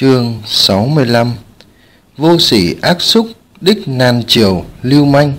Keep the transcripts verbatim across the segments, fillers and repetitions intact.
Chương sáu mươi lăm. Vô sỉ ác xúc, đích nan triều lưu manh.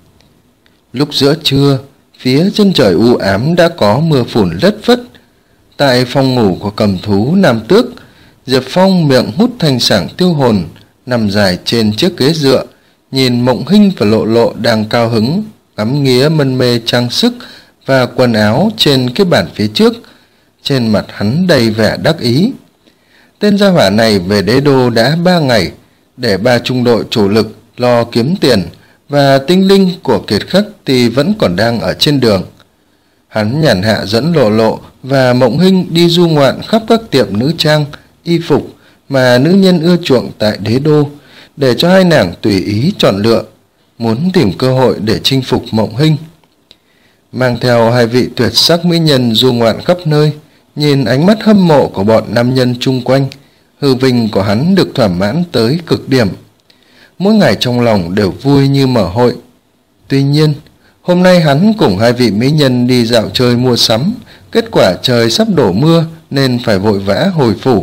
Lúc giữa trưa, phía chân trời u ám đã có mưa phùn lất phất. Tại phòng ngủ của cầm thú Nam Tước, Diệp Phong miệng hút thanh sảng tiêu hồn, nằm dài trên chiếc ghế dựa, nhìn Mộng Hinh và Lộ Lộ đang cao hứng ngắm nghía mân mê trang sức và quần áo trên cái bàn phía trước. Trên mặt hắn đầy vẻ đắc ý. Tên gia hỏa này về đế đô đã ba ngày, để ba trung đội chủ lực lo kiếm tiền, và tinh linh của Kiệt Khắc thì vẫn còn đang ở trên đường. Hắn nhàn hạ dẫn Lộ Lộ và Mộng Hinh đi du ngoạn khắp các tiệm nữ trang, y phục mà nữ nhân ưa chuộng tại đế đô, để cho hai nàng tùy ý chọn lựa, muốn tìm cơ hội để chinh phục Mộng Hinh. Mang theo hai vị tuyệt sắc mỹ nhân du ngoạn khắp nơi, nhìn ánh mắt hâm mộ của bọn nam nhân chung quanh, hư vinh của hắn được thỏa mãn tới cực điểm. Mỗi ngày trong lòng đều vui như mở hội. Tuy nhiên, hôm nay hắn cùng hai vị mỹ nhân đi dạo chơi mua sắm, kết quả trời sắp đổ mưa nên phải vội vã hồi phủ.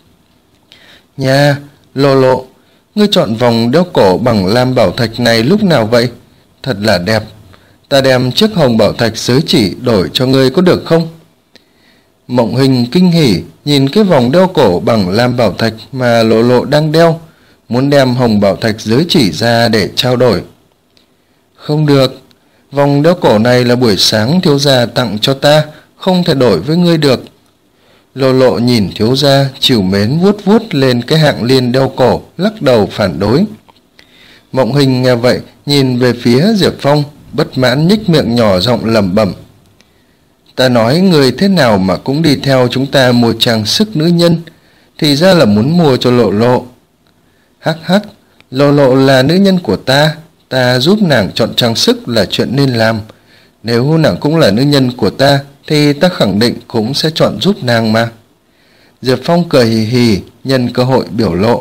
Nha, Lộ Lộ, ngươi chọn vòng đeo cổ bằng lam bảo thạch này lúc nào vậy? Thật là đẹp. Ta đem chiếc hồng bảo thạch giới chỉ đổi cho ngươi có được không? Mộng Hinh kinh hỉ nhìn cái vòng đeo cổ bằng lam bảo thạch mà Lộ Lộ đang đeo, muốn đem hồng bảo thạch giới chỉ ra để trao đổi. Không được, vòng đeo cổ này là buổi sáng thiếu gia tặng cho ta, không thể đổi với ngươi được. Lộ Lộ nhìn thiếu gia trìu mến vuốt vuốt lên cái hạng liên đeo cổ, lắc đầu phản đối. Mộng Hinh nghe vậy nhìn về phía Diệp Phong, bất mãn nhếch miệng nhỏ giọng lẩm bẩm. Ta nói người thế nào mà cũng đi theo chúng ta mua trang sức nữ nhân, thì ra là muốn mua cho Lộ Lộ. Hắc hắc, Lộ Lộ là nữ nhân của ta, ta giúp nàng chọn trang sức là chuyện nên làm. Nếu nàng cũng là nữ nhân của ta, thì ta khẳng định cũng sẽ chọn giúp nàng mà. Diệp Phong cười hì hì, nhân cơ hội biểu lộ.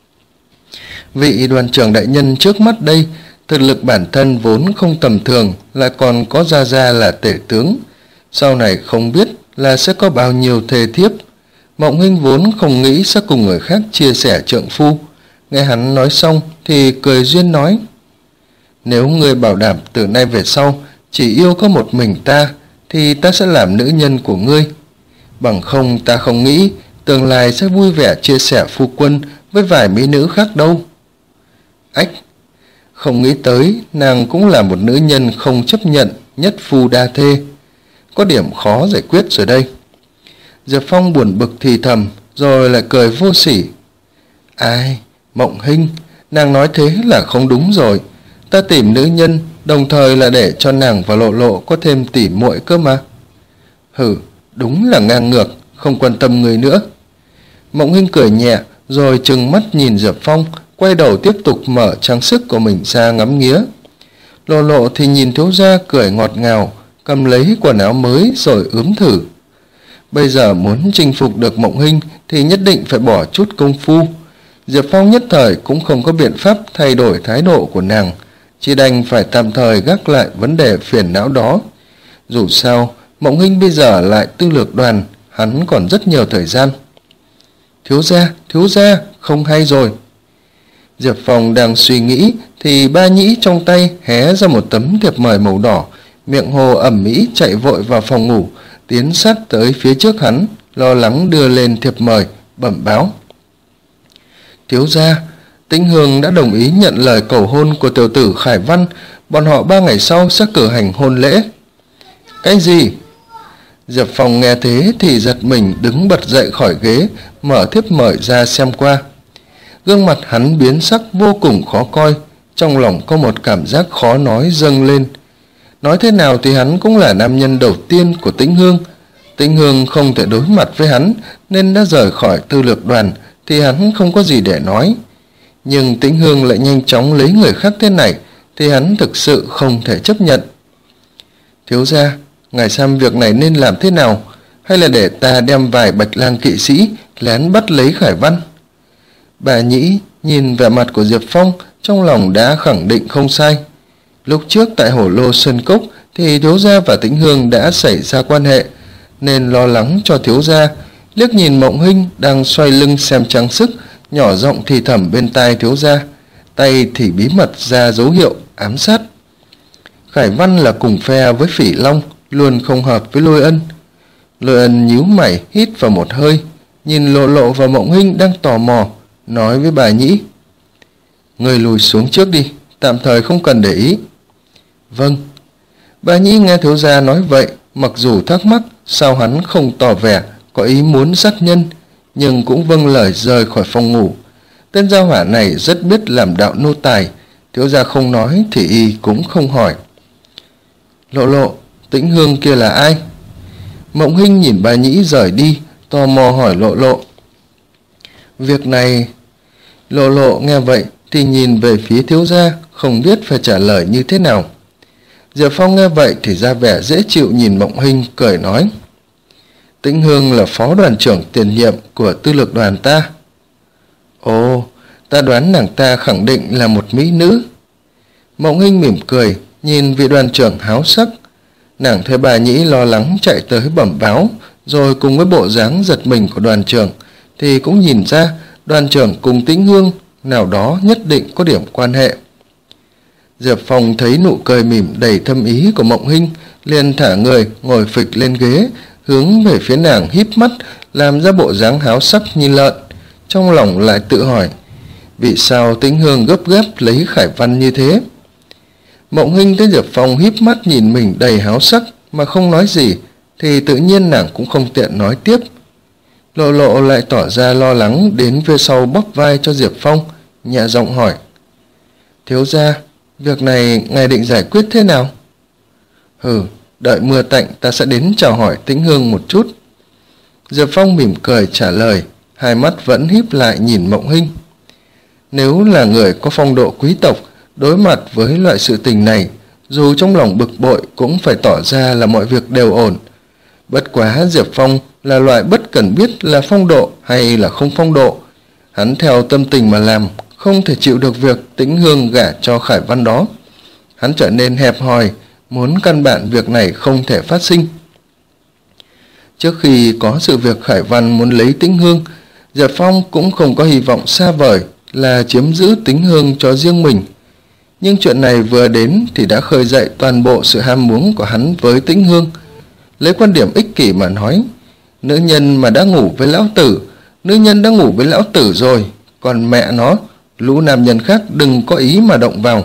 Vị đoàn trưởng đại nhân trước mắt đây, thực lực bản thân vốn không tầm thường, lại còn có gia gia là tể tướng. Sau này không biết là sẽ có bao nhiêu thê thiếp. Mộng Hinh vốn không nghĩ sẽ cùng người khác chia sẻ trượng phu. Nghe hắn nói xong thì cười duyên nói. Nếu ngươi bảo đảm từ nay về sau chỉ yêu có một mình ta, thì ta sẽ làm nữ nhân của ngươi. Bằng không ta không nghĩ tương lai sẽ vui vẻ chia sẻ phu quân với vài mỹ nữ khác đâu. Ách, không nghĩ tới nàng cũng là một nữ nhân không chấp nhận nhất phu đa thê. Có điểm khó giải quyết rồi đây. Diệp Phong buồn bực thì thầm, rồi lại cười vô sỉ. Ai, Mộng Hinh, nàng nói thế là không đúng rồi. Ta tìm nữ nhân, đồng thời là để cho nàng và Lộ Lộ có thêm tỉ muội cơ mà. Hử, đúng là ngang ngược, không quan tâm người nữa. Mộng Hinh cười nhẹ, rồi trừng mắt nhìn Diệp Phong, quay đầu tiếp tục mở trang sức của mình ra ngắm nghía. Lộ Lộ thì nhìn thiếu gia cười ngọt ngào, cầm lấy quần áo mới rồi ướm thử. Bây giờ muốn chinh phục được Mộng Hinh thì nhất định phải bỏ chút công phu. Diệp Phong nhất thời cũng không có biện pháp thay đổi thái độ của nàng, chỉ đành phải tạm thời gác lại vấn đề phiền não đó. Dù sao, Mộng Hinh bây giờ lại tư lược đoàn, hắn còn rất nhiều thời gian. Thiếu gia, thiếu gia, không hay rồi. Diệp Phong đang suy nghĩ thì ba nhĩ trong tay hé ra một tấm thiệp mời màu đỏ, miệng hồ ẩm mỹ chạy vội vào phòng ngủ, tiến sát tới phía trước hắn, lo lắng đưa lên thiệp mời, bẩm báo. Thiếu gia, Tĩnh Hương đã đồng ý nhận lời cầu hôn của tiểu tử Khải Văn, bọn họ ba ngày sau sẽ cử hành hôn lễ. Cái gì? Diệp Phong nghe thế thì giật mình đứng bật dậy khỏi ghế, mở thiếp mời ra xem qua. Gương mặt hắn biến sắc vô cùng khó coi, trong lòng có một cảm giác khó nói dâng lên. Nói thế nào thì hắn cũng là nam nhân đầu tiên của Tĩnh Hương. Tĩnh Hương không thể đối mặt với hắn nên đã rời khỏi tư lược đoàn, thì hắn không có gì để nói. Nhưng Tĩnh Hương lại nhanh chóng lấy người khác thế này thì hắn thực sự không thể chấp nhận. Thiếu gia, ngài xem việc này nên làm thế nào? Hay là để ta đem vài bạch lang kỵ sĩ lén bắt lấy Khải Văn? Bà Nhĩ nhìn vẻ mặt của Diệp Phong, trong lòng đã khẳng định không sai. Lúc trước tại Hổ Lô Sơn Cốc thì thiếu gia và Tĩnh Hương đã xảy ra quan hệ, nên lo lắng cho thiếu gia, liếc nhìn Mộng Hinh đang xoay lưng xem trang sức, nhỏ giọng thì thầm bên tai thiếu gia, tay thì bí mật ra dấu hiệu ám sát. Khải Văn là cùng phe với Phỉ Long, luôn không hợp với Lôi Ân. Lôi Ân nhíu mày hít vào một hơi, nhìn Lộ Lộ và Mộng Hinh đang tò mò, nói với bà Nhĩ: người lùi xuống trước đi, tạm thời không cần để ý. Vâng. Bà Nhĩ nghe thiếu gia nói vậy, mặc dù thắc mắc sao hắn không tỏ vẻ có ý muốn sát nhân, nhưng cũng vâng lời rời khỏi phòng ngủ. Tên gia hỏa này rất biết làm đạo nô tài, thiếu gia không nói thì y cũng không hỏi. Lộ Lộ, Tĩnh Hương kia là ai? Mộng Hinh nhìn bà Nhĩ rời đi, tò mò hỏi Lộ Lộ. Việc này... Lộ Lộ nghe vậy thì nhìn về phía thiếu gia, không biết phải trả lời như thế nào. Diệp Phong nghe vậy thì ra vẻ dễ chịu nhìn Mộng Hinh, cười nói: Tĩnh Hương là phó đoàn trưởng tiền nhiệm của tư lược đoàn ta. Ồ, ta đoán nàng ta khẳng định là một mỹ nữ. Mộng Hinh mỉm cười, nhìn vị đoàn trưởng háo sắc. Nàng thấy bà Nhĩ lo lắng chạy tới bẩm báo, rồi cùng với bộ dáng giật mình của đoàn trưởng, thì cũng nhìn ra đoàn trưởng cùng Tĩnh Hương nào đó nhất định có điểm quan hệ. Diệp Phong thấy nụ cười mỉm đầy thâm ý của Mộng Hinh, liền thả người ngồi phịch lên ghế, hướng về phía nàng híp mắt, làm ra bộ dáng háo sắc như lợn. Trong lòng lại tự hỏi, vì sao Tĩnh Hương gấp gáp lấy Khải Văn như thế? Mộng Hinh thấy Diệp Phong híp mắt nhìn mình đầy háo sắc mà không nói gì, thì tự nhiên nàng cũng không tiện nói tiếp. Lộ Lộ lại tỏ ra lo lắng đến phía sau bóp vai cho Diệp Phong, nhẹ giọng hỏi: Thiếu gia, việc này ngài định giải quyết thế nào? Hừ, đợi mưa tạnh ta sẽ đến chào hỏi Tĩnh Hương một chút. Diệp Phong mỉm cười trả lời, hai mắt vẫn híp lại nhìn Mộng Hinh. Nếu là người có phong độ quý tộc, đối mặt với loại sự tình này, dù trong lòng bực bội cũng phải tỏ ra là mọi việc đều ổn. Bất quá Diệp Phong là loại bất cần biết là phong độ hay là không phong độ. Hắn theo tâm tình mà làm, không thể chịu được việc Tĩnh Hương gả cho Khải Văn đó. Hắn trở nên hẹp hòi, muốn căn bản việc này không thể phát sinh. Trước khi có sự việc Khải Văn muốn lấy Tĩnh Hương, Diệp Phong cũng không có hy vọng xa vời là chiếm giữ Tĩnh Hương cho riêng mình. Nhưng chuyện này vừa đến thì đã khơi dậy toàn bộ sự ham muốn của hắn với Tĩnh Hương. Lấy quan điểm ích kỷ mà nói, nữ nhân mà đã ngủ với lão tử, nữ nhân đã ngủ với lão tử rồi, còn mẹ nó, lũ nam nhân khác đừng có ý mà động vào.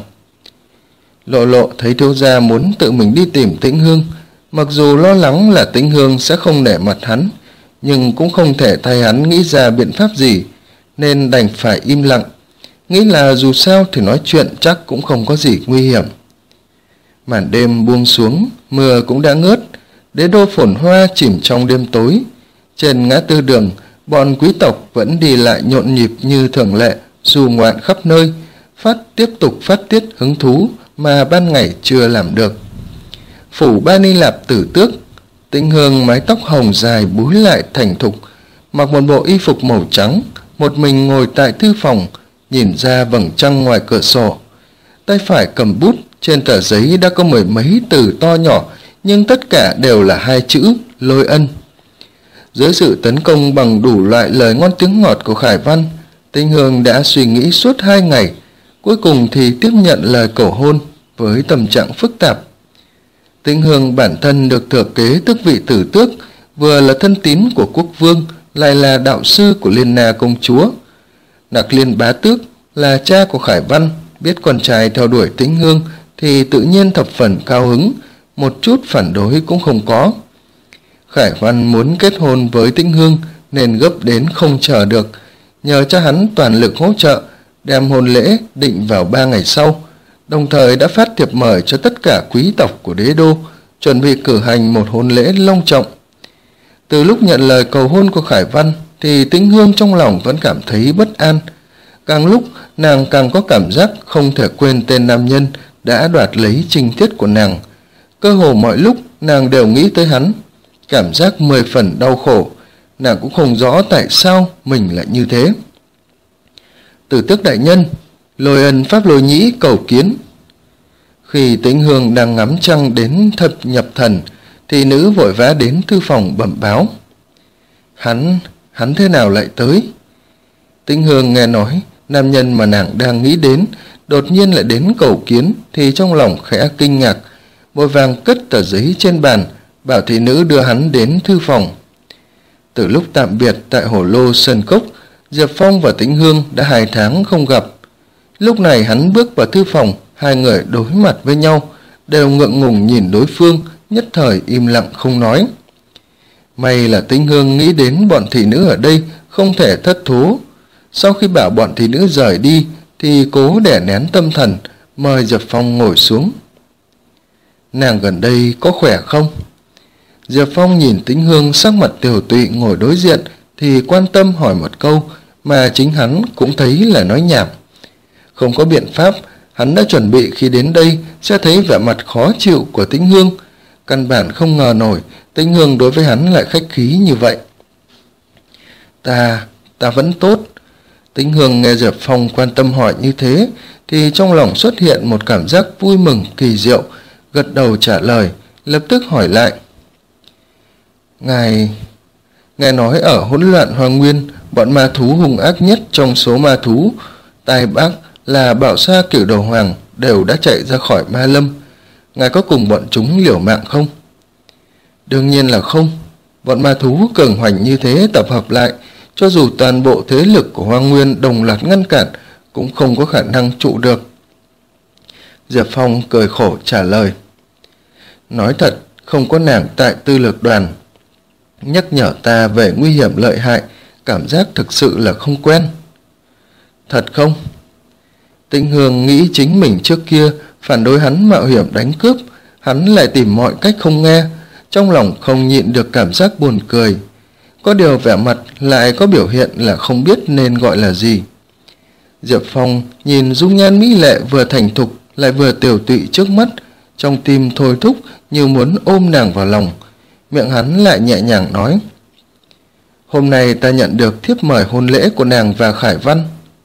Lộ Lộ thấy thiếu gia muốn tự mình đi tìm Tĩnh Hương, mặc dù lo lắng là Tĩnh Hương sẽ không nể mặt hắn, nhưng cũng không thể thay hắn nghĩ ra biện pháp gì, nên đành phải im lặng, nghĩ là dù sao thì nói chuyện chắc cũng không có gì nguy hiểm. Màn đêm buông xuống, mưa cũng đã ngớt, đế đô phồn hoa chìm trong đêm tối. Trên ngã tư đường, bọn quý tộc vẫn đi lại nhộn nhịp như thường lệ, du ngoạn khắp nơi, phát tiếp tục phát tiết hứng thú mà ban ngày chưa làm được. Phủ Ba Ni Lạp Tử Tước, Tĩnh Hương mái tóc hồng dài búi lại thành thục, mặc một bộ y phục màu trắng, một mình ngồi tại thư phòng, nhìn ra vầng trăng ngoài cửa sổ. Tay phải cầm bút, trên tờ giấy đã có mười mấy từ to nhỏ, nhưng tất cả đều là hai chữ Lôi Ân. Dưới sự tấn công bằng đủ loại lời ngon tiếng ngọt của Khải Văn, Tĩnh Hương đã suy nghĩ suốt hai ngày, cuối cùng thì tiếp nhận lời cầu hôn với tâm trạng phức tạp. Tĩnh Hương bản thân được thừa kế tước vị Tử Tước, vừa là thân tín của quốc vương, lại là đạo sư của Liên Na công chúa. Nặc Liên bá tước là cha của Khải Văn, biết con trai theo đuổi Tĩnh Hương thì tự nhiên thập phần cao hứng, một chút phản đối cũng không có. Khải Văn muốn kết hôn với Tĩnh Hương nên gấp đến không chờ được, nhờ cha hắn toàn lực hỗ trợ, đem hôn lễ định vào ba ngày sau, đồng thời đã phát thiệp mời cho tất cả quý tộc của đế đô, chuẩn bị cử hành một hôn lễ long trọng. Từ lúc nhận lời cầu hôn của Khải Văn thì Tĩnh Hương trong lòng vẫn cảm thấy bất an. Càng lúc nàng càng có cảm giác không thể quên tên nam nhân đã đoạt lấy trinh tiết của nàng. Cơ hồ mọi lúc nàng đều nghĩ tới hắn, cảm giác mười phần đau khổ. Nàng cũng không rõ tại sao mình lại như thế. Tử Tước đại nhân, Lôi Ân Pháp Lôi Nhĩ cầu kiến. Khi Tĩnh Hương đang ngắm trăng đến thập nhập thần thì nữ vội vã đến thư phòng bẩm báo. Hắn, hắn thế nào lại tới? Tĩnh Hương nghe nói nam nhân mà nàng đang nghĩ đến đột nhiên lại đến cầu kiến thì trong lòng khẽ kinh ngạc, vội vàng cất tờ giấy trên bàn, bảo thị nữ đưa hắn đến thư phòng. Từ lúc tạm biệt tại Hồ Lô Sơn Cốc, Diệp Phong và Tĩnh Hương đã hai tháng không gặp. Lúc này hắn bước vào thư phòng, hai người đối mặt với nhau, đều ngượng ngùng nhìn đối phương, nhất thời im lặng không nói. May là Tĩnh Hương nghĩ đến bọn thị nữ ở đây không thể thất thố. Sau khi bảo bọn thị nữ rời đi thì cố đè nén tâm thần, mời Diệp Phong ngồi xuống. Nàng gần đây có khỏe không? Diệp Phong nhìn Tĩnh Hương sắc mặt tiều tụy ngồi đối diện thì quan tâm hỏi một câu mà chính hắn cũng thấy là nói nhảm. Không có biện pháp, hắn đã chuẩn bị khi đến đây sẽ thấy vẻ mặt khó chịu của Tĩnh Hương. Căn bản không ngờ nổi Tĩnh Hương đối với hắn lại khách khí như vậy. Ta, ta vẫn tốt. Tĩnh Hương nghe Diệp Phong quan tâm hỏi như thế thì trong lòng xuất hiện một cảm giác vui mừng kỳ diệu, gật đầu trả lời, lập tức hỏi lại. Ngài... Ngài nói ở hỗn loạn Hoang Nguyên, bọn ma thú hung ác nhất trong số ma thú, Tai Bác là Bảo Sa Cửu Đầu Hoàng đều đã chạy ra khỏi Ma Lâm. Ngài có cùng bọn chúng liều mạng không? Đương nhiên là không. Bọn ma thú cường hoành như thế tập hợp lại, cho dù toàn bộ thế lực của Hoang Nguyên đồng loạt ngăn cản, cũng không có khả năng trụ được. Diệp Phong cười khổ trả lời. Nói thật, không có nàng tại Tư Lược Đoàn nhắc nhở ta về nguy hiểm lợi hại, cảm giác thực sự là không quen. Thật không? Tĩnh Hương nghĩ chính mình trước kia phản đối hắn mạo hiểm đánh cướp, hắn lại tìm mọi cách không nghe, trong lòng không nhịn được cảm giác buồn cười. Có điều vẻ mặt lại có biểu hiện là không biết nên gọi là gì. Diệp Phong nhìn dung nhan mỹ lệ vừa thành thục lại vừa tiều tụy trước mắt, trong tim thôi thúc như muốn ôm nàng vào lòng. Miệng hắn lại nhẹ nhàng nói. Hôm nay ta nhận được thiếp mời hôn lễ của nàng và Khải Văn.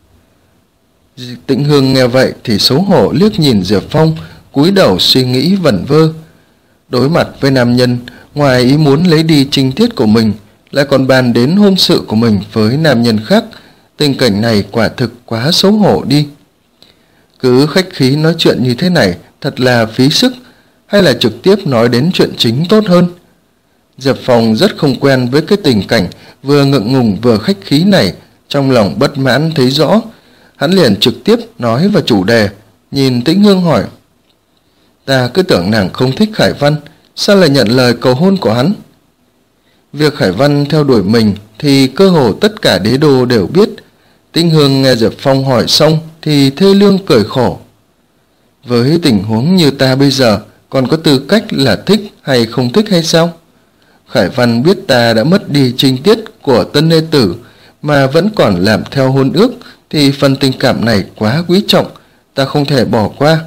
Tĩnh Hương nghe vậy thì xấu hổ liếc nhìn Diệp Phong, cúi đầu suy nghĩ vẩn vơ. Đối mặt với nam nhân, ngoài ý muốn lấy đi trinh tiết của mình, lại còn bàn đến hôn sự của mình với nam nhân khác, tình cảnh này quả thực quá xấu hổ đi. Cứ khách khí nói chuyện như thế này thật là phí sức, hay là trực tiếp nói đến chuyện chính tốt hơn? Diệp Phong rất không quen với cái tình cảnh vừa ngượng ngùng vừa khách khí này, trong lòng bất mãn thấy rõ. Hắn liền trực tiếp nói vào chủ đề, nhìn Tĩnh Hương hỏi. Ta cứ tưởng nàng không thích Khải Văn, sao lại nhận lời cầu hôn của hắn? Việc Khải Văn theo đuổi mình thì cơ hồ tất cả đế đô đều biết. Tĩnh Hương nghe Diệp Phong hỏi xong thì thê lương cười khổ. Với tình huống như ta bây giờ, còn có tư cách là thích hay không thích hay sao? Khải Văn biết ta đã mất đi trinh tiết của tân nê tử mà vẫn còn làm theo hôn ước, thì phần tình cảm này quá quý trọng, ta không thể bỏ qua.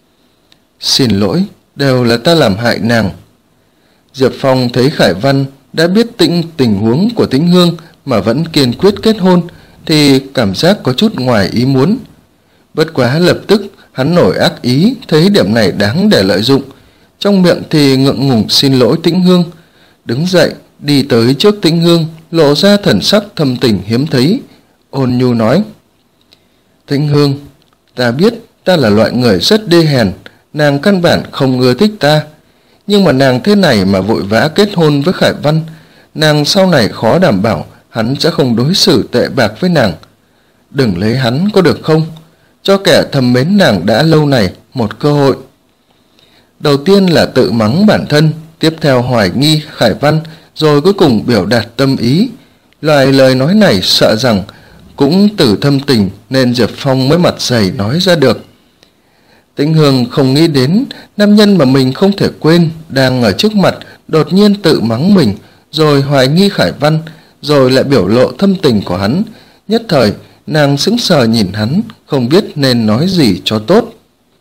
Xin lỗi, đều là ta làm hại nàng. Diệp Phong thấy Khải Văn đã biết tĩnh tình huống của Tĩnh Hương mà vẫn kiên quyết kết hôn thì cảm giác có chút ngoài ý muốn. Bất quá lập tức hắn nổi ác ý, thấy điểm này đáng để lợi dụng, trong miệng thì ngượng ngùng xin lỗi Tĩnh Hương, đứng dậy đi tới trước Tĩnh Hương, lộ ra thần sắc thâm tình hiếm thấy, ôn nhu nói. Tĩnh Hương, ta biết ta là loại người rất đê hèn, nàng căn bản không ưa thích ta, nhưng mà nàng thế này mà vội vã kết hôn với Khải Văn, nàng sau này khó đảm bảo hắn sẽ không đối xử tệ bạc với nàng. Đừng lấy hắn có được không? Cho kẻ thầm mến nàng đã lâu này một cơ hội. Đầu tiên là tự mắng bản thân, tiếp theo hoài nghi Khải Văn, rồi cuối cùng biểu đạt tâm ý. Loại lời nói này sợ rằng cũng từ thâm tình nên Diệp Phong mới mặt dày nói ra được. Tĩnh Hương không nghĩ đến nam nhân mà mình không thể quên đang ở trước mặt đột nhiên tự mắng mình, rồi hoài nghi Khải Văn, rồi lại biểu lộ thâm tình của hắn. Nhất thời nàng sững sờ nhìn hắn, không biết nên nói gì cho tốt.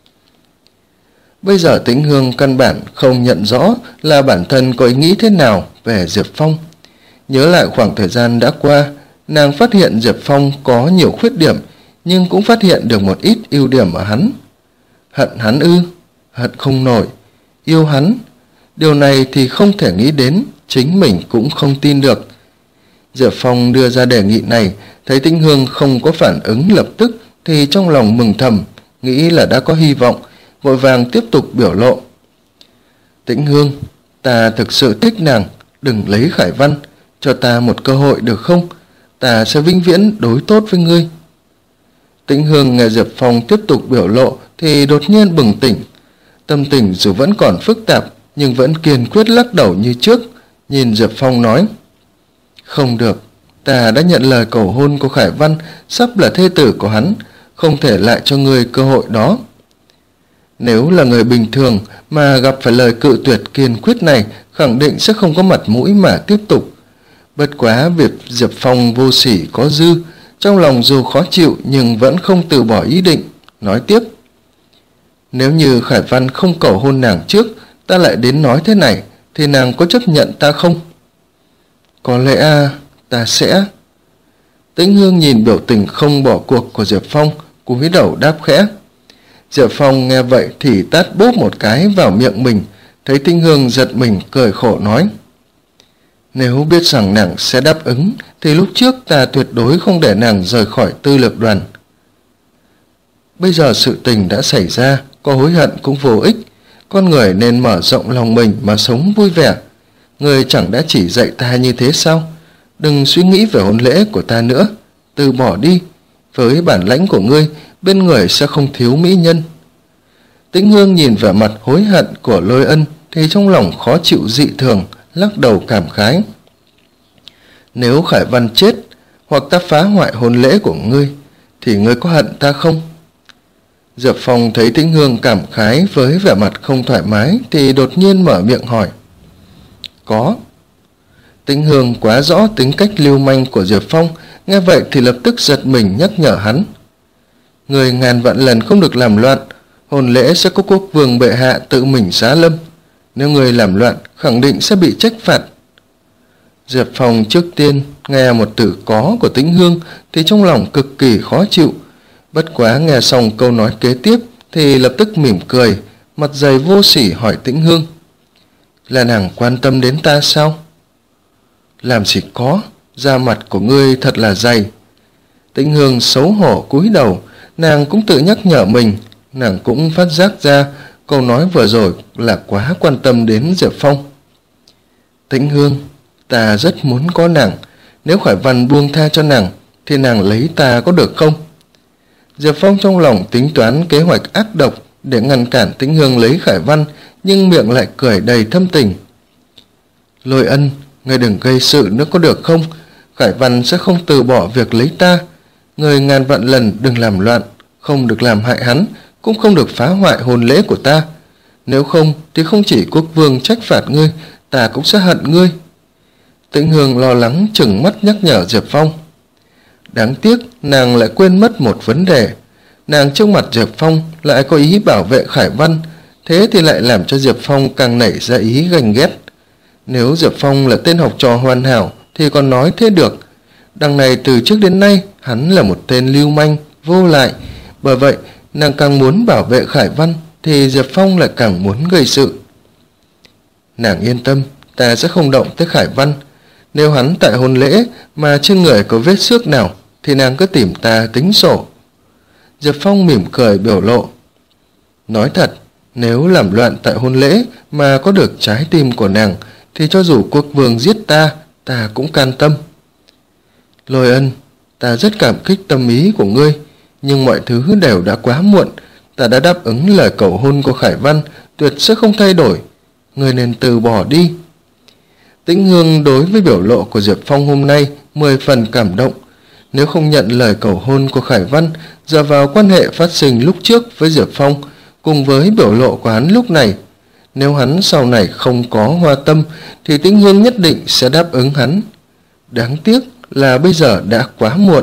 Bây giờ Tĩnh Hương căn bản không nhận rõ là bản thân có ý nghĩ thế nào về Diệp Phong. Nhớ lại khoảng thời gian đã qua, nàng phát hiện Diệp Phong có nhiều khuyết điểm, nhưng cũng phát hiện được một ít ưu điểm ở hắn. Hận hắn ư? Hận không nổi. Yêu hắn? Điều này thì không thể nghĩ đến, chính mình cũng không tin được. Diệp Phong đưa ra đề nghị này, thấy Tĩnh Hương không có phản ứng lập tức thì trong lòng mừng thầm, nghĩ là đã có hy vọng, vội vàng tiếp tục biểu lộ. Tĩnh Hương, ta thực sự thích nàng, đừng lấy Khải Văn, cho ta một cơ hội được không? Ta sẽ vĩnh viễn đối tốt với ngươi. Tĩnh Hương nghe Diệp Phong tiếp tục biểu lộ thì đột nhiên bừng tỉnh. Tâm tình dù vẫn còn phức tạp nhưng vẫn kiên quyết lắc đầu như trước, nhìn Diệp Phong nói: Không được, ta đã nhận lời cầu hôn của Khải Văn, sắp là thê tử của hắn, không thể lại cho ngươi cơ hội đó. Nếu là người bình thường mà gặp phải lời cự tuyệt kiên quyết này, khẳng định sẽ không có mặt mũi mà tiếp tục. Bất quá việc Diệp Phong vô sỉ có dư, trong lòng dù khó chịu nhưng vẫn không từ bỏ ý định, nói tiếp: Nếu như Khải Văn không cầu hôn nàng trước, ta lại đến nói thế này, thì nàng có chấp nhận ta không? Có lẽ à, ta sẽ... Tĩnh Hương nhìn biểu tình không bỏ cuộc của Diệp Phong, cúi đầu đáp khẽ. Diệp Phong nghe vậy thì tát bốp một cái vào miệng mình, thấy Tĩnh Hương giật mình cười khổ nói: Nếu biết rằng nàng sẽ đáp ứng thì lúc trước ta tuyệt đối không để nàng rời khỏi tư lược đoàn. Bây giờ sự tình đã xảy ra, có hối hận cũng vô ích, con người nên mở rộng lòng mình mà sống vui vẻ. Người chẳng đã chỉ dạy ta như thế sao? Đừng suy nghĩ về hôn lễ của ta nữa, từ bỏ đi, với bản lãnh của ngươi, bên người sẽ không thiếu mỹ nhân. Tĩnh Hương nhìn vẻ mặt hối hận của Lôi Ân thì trong lòng khó chịu dị thường, lắc đầu cảm khái. Nếu Khải Văn chết, hoặc ta phá hoại hôn lễ của ngươi, thì ngươi có hận ta không? Diệp Phong thấy Tĩnh Hương cảm khái với vẻ mặt không thoải mái thì đột nhiên mở miệng hỏi. Có. Tĩnh Hương quá rõ tính cách lưu manh của Diệp Phong, nghe vậy thì lập tức giật mình nhắc nhở hắn. Người ngàn vạn lần không được làm loạn, hôn lễ sẽ có quốc vương bệ hạ tự mình giá lâm. Nếu người làm loạn, khẳng định sẽ bị trách phạt. Diệp Phong trước tiên nghe một từ có của Tĩnh Hương thì trong lòng cực kỳ khó chịu. Bất quá nghe xong câu nói kế tiếp thì lập tức mỉm cười, mặt dày vô sỉ hỏi Tĩnh Hương. Là nàng quan tâm đến ta sao? Làm gì có, da mặt của ngươi thật là dày. Tĩnh Hương xấu hổ cúi đầu, nàng cũng tự nhắc nhở mình, nàng cũng phát giác ra câu nói vừa rồi là quá quan tâm đến Diệp Phong. Tĩnh Hương, ta rất muốn có nàng, nếu Khải Văn buông tha cho nàng thì nàng lấy ta có được không? Diệp Phong trong lòng tính toán kế hoạch ác độc để ngăn cản Tĩnh Hương lấy Khải Văn, nhưng miệng lại cười đầy thâm tình. Lôi Ân, ngươi đừng gây sự nữa có được không? Khải Văn sẽ không từ bỏ việc lấy ta. Ngươi ngàn vạn lần đừng làm loạn, không được làm hại hắn, cũng không được phá hoại hôn lễ của ta. Nếu không thì không chỉ quốc vương trách phạt ngươi, ta cũng sẽ hận ngươi. Tĩnh Hương lo lắng trừng mắt nhắc nhở Diệp Phong. Đáng tiếc nàng lại quên mất một vấn đề. Nàng trước mặt Diệp Phong lại có ý bảo vệ Khải Văn, thế thì lại làm cho Diệp Phong càng nảy ra ý ganh ghét. Nếu Diệp Phong là tên học trò hoàn hảo thì còn nói thế được. Đằng này từ trước đến nay hắn là một tên lưu manh, vô lại. Bởi vậy nàng càng muốn bảo vệ Khải Văn thì Diệp Phong lại càng muốn gây sự. Nàng yên tâm, ta sẽ không động tới Khải Văn. Nếu hắn tại hôn lễ mà trên người có vết xước nào thì nàng cứ tìm ta tính sổ. Diệp Phong mỉm cười biểu lộ. Nói thật, nếu làm loạn tại hôn lễ mà có được trái tim của nàng thì cho dù quốc vương giết ta, ta cũng can tâm. Lôi Ân, ta rất cảm kích tâm ý của ngươi, nhưng mọi thứ đều đã quá muộn. Ta đã đáp ứng lời cầu hôn của Khải Văn, tuyệt sẽ không thay đổi. Ngươi nên từ bỏ đi. Tĩnh Hương đối với biểu lộ của Diệp Phong hôm nay mười phần cảm động. Nếu không nhận lời cầu hôn của Khải Văn, dựa vào quan hệ phát sinh lúc trước với Diệp Phong, cùng với biểu lộ của hắn lúc này, nếu hắn sau này không có hoa tâm thì Tĩnh Hương nhất định sẽ đáp ứng hắn. Đáng tiếc là bây giờ đã quá muộn.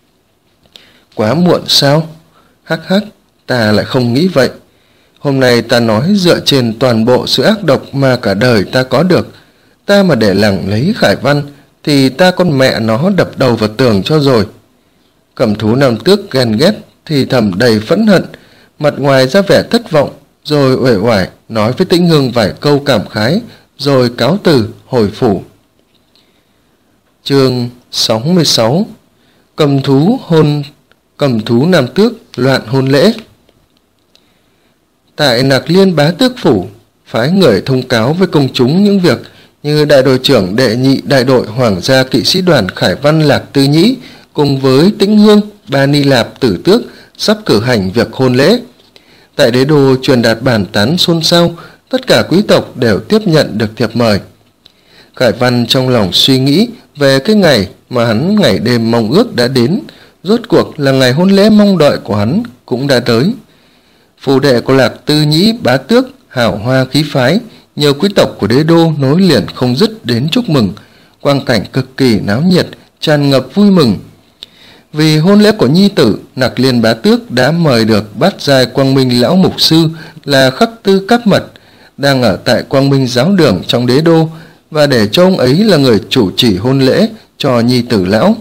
Quá muộn sao? Hắc hắc, ta lại không nghĩ vậy. Hôm nay ta nói dựa trên toàn bộ sự ác độc mà cả đời ta có được. Ta mà để lẳng lấy Khải Văn thì ta con mẹ nó đập đầu vào tường cho rồi. Cẩm Thú Nam Tước ghen ghét thì thầm đầy phẫn hận, mặt ngoài ra vẻ thất vọng, rồi uể oải nói với Tĩnh Hương vài câu cảm khái, rồi cáo từ hồi phủ. Chương sáu mươi sáu. Cầm thú hôn cầm thú Nam Tước loạn hôn lễ. Tại Nạc Liên Bá Tước phủ, phái người thông cáo với công chúng những việc như đại đội trưởng đệ nhị đại đội Hoàng gia kỵ sĩ đoàn Khải Văn Lạc Tư Nhĩ cùng với Tĩnh Hương, Ba Ni Lạp Tử Tước sắp cử hành việc hôn lễ. Tại đế đô truyền đạt bàn tán xôn xao, tất cả quý tộc đều tiếp nhận được thiệp mời. Khải Văn trong lòng suy nghĩ về cái ngày mà hắn ngày đêm mong ước đã đến, rốt cuộc là ngày hôn lễ mong đợi của hắn cũng đã tới. Phủ đệ của Lạc Tư Nhĩ Bá Tước hào hoa khí phái, nhiều quý tộc của đế đô nối liền không dứt đến chúc mừng, quang cảnh cực kỳ náo nhiệt, tràn ngập vui mừng. Vì hôn lễ của nhi tử, Nạc Liên Bá Tước đã mời được bát giai Quang Minh lão mục sư là Khắc Tư Cáp Mật, đang ở tại Quang Minh giáo đường trong đế đô, và để cho ông ấy là người chủ trì hôn lễ cho nhi tử lão.